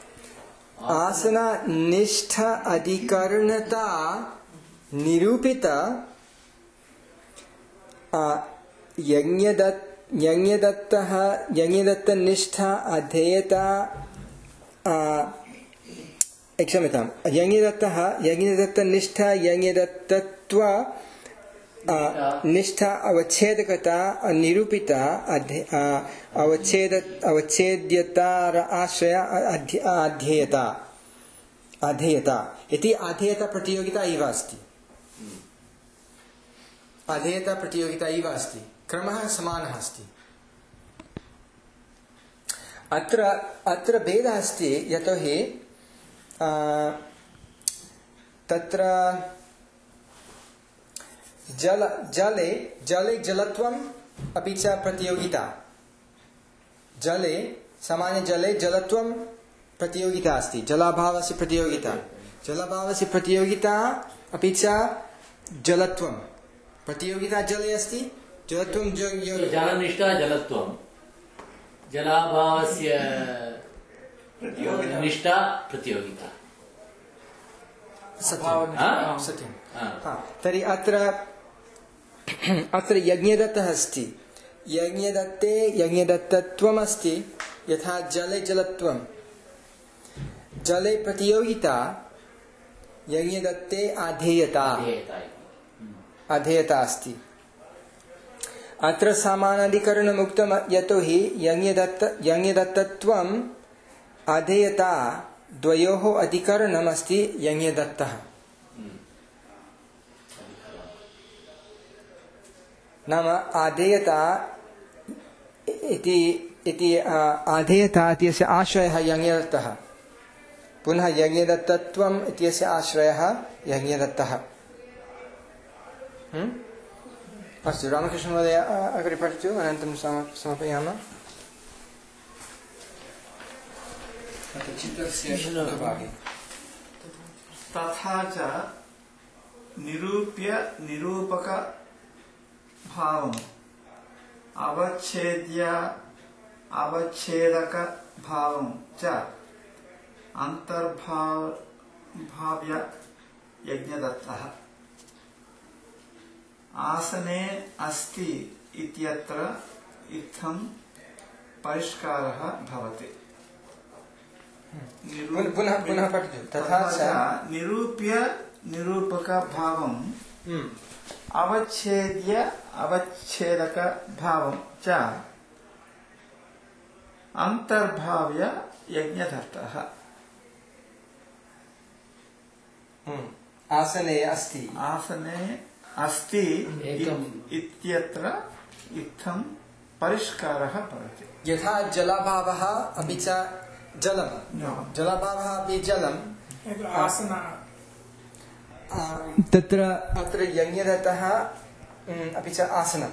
आसननिष्ठ अधिकरणता निरूपिता यज्ञदत्त यज्ञदत्तः यज्ञदत्तनिष्ठा अधेयता क्षम्यतां यज्ञदत्तः यज्ञदत्तनिष्ठा यज्ञदत्तत्व निष्ठा अवच्छेदकता निरूपिता अवच्छेद अवच्छेद्यता आश्रय अध्येयता अधेयता इति अधेयता प्रतियोगिता इव अस्ति अधेयता प्रतियोगिता इव अस्ति क्रमः समानः अस्ति अत्र अत्र भेदः अस्ति यतोहि तत्र जल जले जले जलत्वम् अपि च प्रतियोगिता जले सामान्य जले जलत्वं प्रतियोगिता अस्ति जलाभावस्य प्रतियोगिता जलाभावस्य प्रतियोगिता अपि च जलत्वं प्रतियोगिता जले अस्ति जलत्वं जलनिष्ठा जलत्वं जलाभावस्य निष्ठा प्रतियोगिता सत्यं सत्यं तर्हि अत्र अत्र यज्ञदत्तः अस्ति यज्ञदत्ते यज्ञदत्तत्वम् अस्ति यथा जले जलत्वं जले प्रतियोगिता यज्ञदत्ते आधेयता आधेयता अस्ति अत्र सामानाधिकरणम् उक्तं यतोहि यज्ञदत्त यज्ञदत्तत्वम् आधेयता द्वयोः अधिकरणम् अस्ति यज्ञदत्तः नाम आधेयता इति इति आधेयता इत्यस्य आश्रयः यज्ञदत्तः पुनः यज्ञदत्तत्वम् इत्यस्य आश्रयः यज्ञदत्तः अस्तु रामकृष्णमहोदय अग्रे पठतु अनन्तरं समापयामः तथा च निरूप्य निरूपक भावम् अवच्छेद्य अवच्छेदक भावम् च अंतर्भाव भाव्य यज्ञदत्तः आसने अस्ति इत्यत्र इत्थं परिष्कारः भवति। पुनः पुनः पठतु। तथा च निरूप्य निरूपक भावम् अवच्छेद्य अवच्छेदक भावं च अंतर्भाव्य यज्ञदत्तः आसने अस्ति आसने अस्ति इत्यत्र इत्थं परिष्कारः भवति। यथा जलाभावः अपि च जलं जलाभावः अपि जलं तत्र अत्र यज्ञदत्तः अपि च आसनं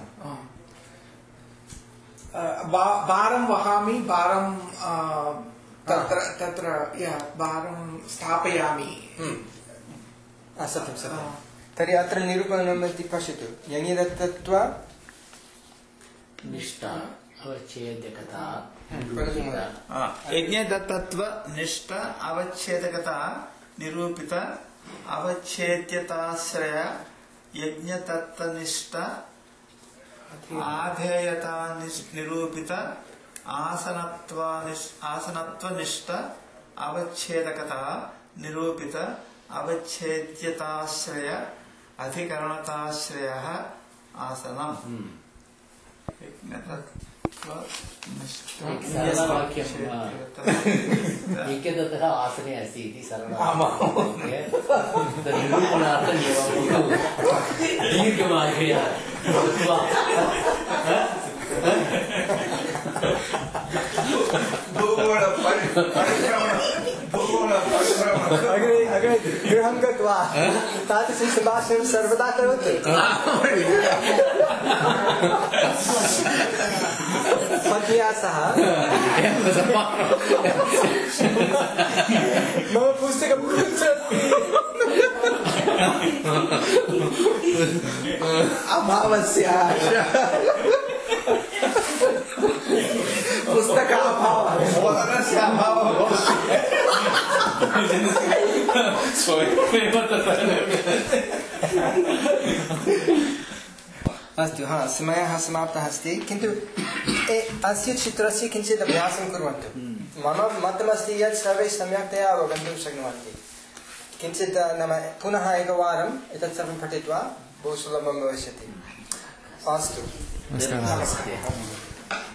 भारं वहामि भारं तत्र तत्र भारं स्थापयामि सत्यं सत्यं तर्हि अत्र निरूपणम् इति पश्यतु यज्ञदत्तत्व निष्ठा अवच्छेदकता यज्ञदत्तत्व निष्ठ अवच्छेदकता निरूपित अवच्छेद्यताश्रय यज्ञदत्तनिष्ठ आधेयता निरूपित आसनत्वनिष्ठ अवच्छेदकता निरूपित अवच्छेद्यताश्रय अधिकरणताश्रयः आसनम्। यज्ञदत्तः आसने अस्ति इति सरलम् निरूपणार्थं दीर्घमार्गेण अग्रे अग्रे गृहं गत्वा तादृशं सम्भाषणं सर्वदा करोतु। पत्न्या सह मम पुस्तकं अभावस्य पुस्तकाभावः अस्तु हाँ समयः समाप्तः अस्ति किन्तु अस्य चित्रस्य किञ्चित् अभ्यासं कुर्वन्तु। मम मतमस्ति यत् सर्वे सम्यक्तया अवगन्तुं शक्नुवन्ति किञ्चित् नाम पुनः एकवारम् एतत् सर्वं पठित्वा बहु सुलभं भविष्यति। अस्तु नमस्कारः।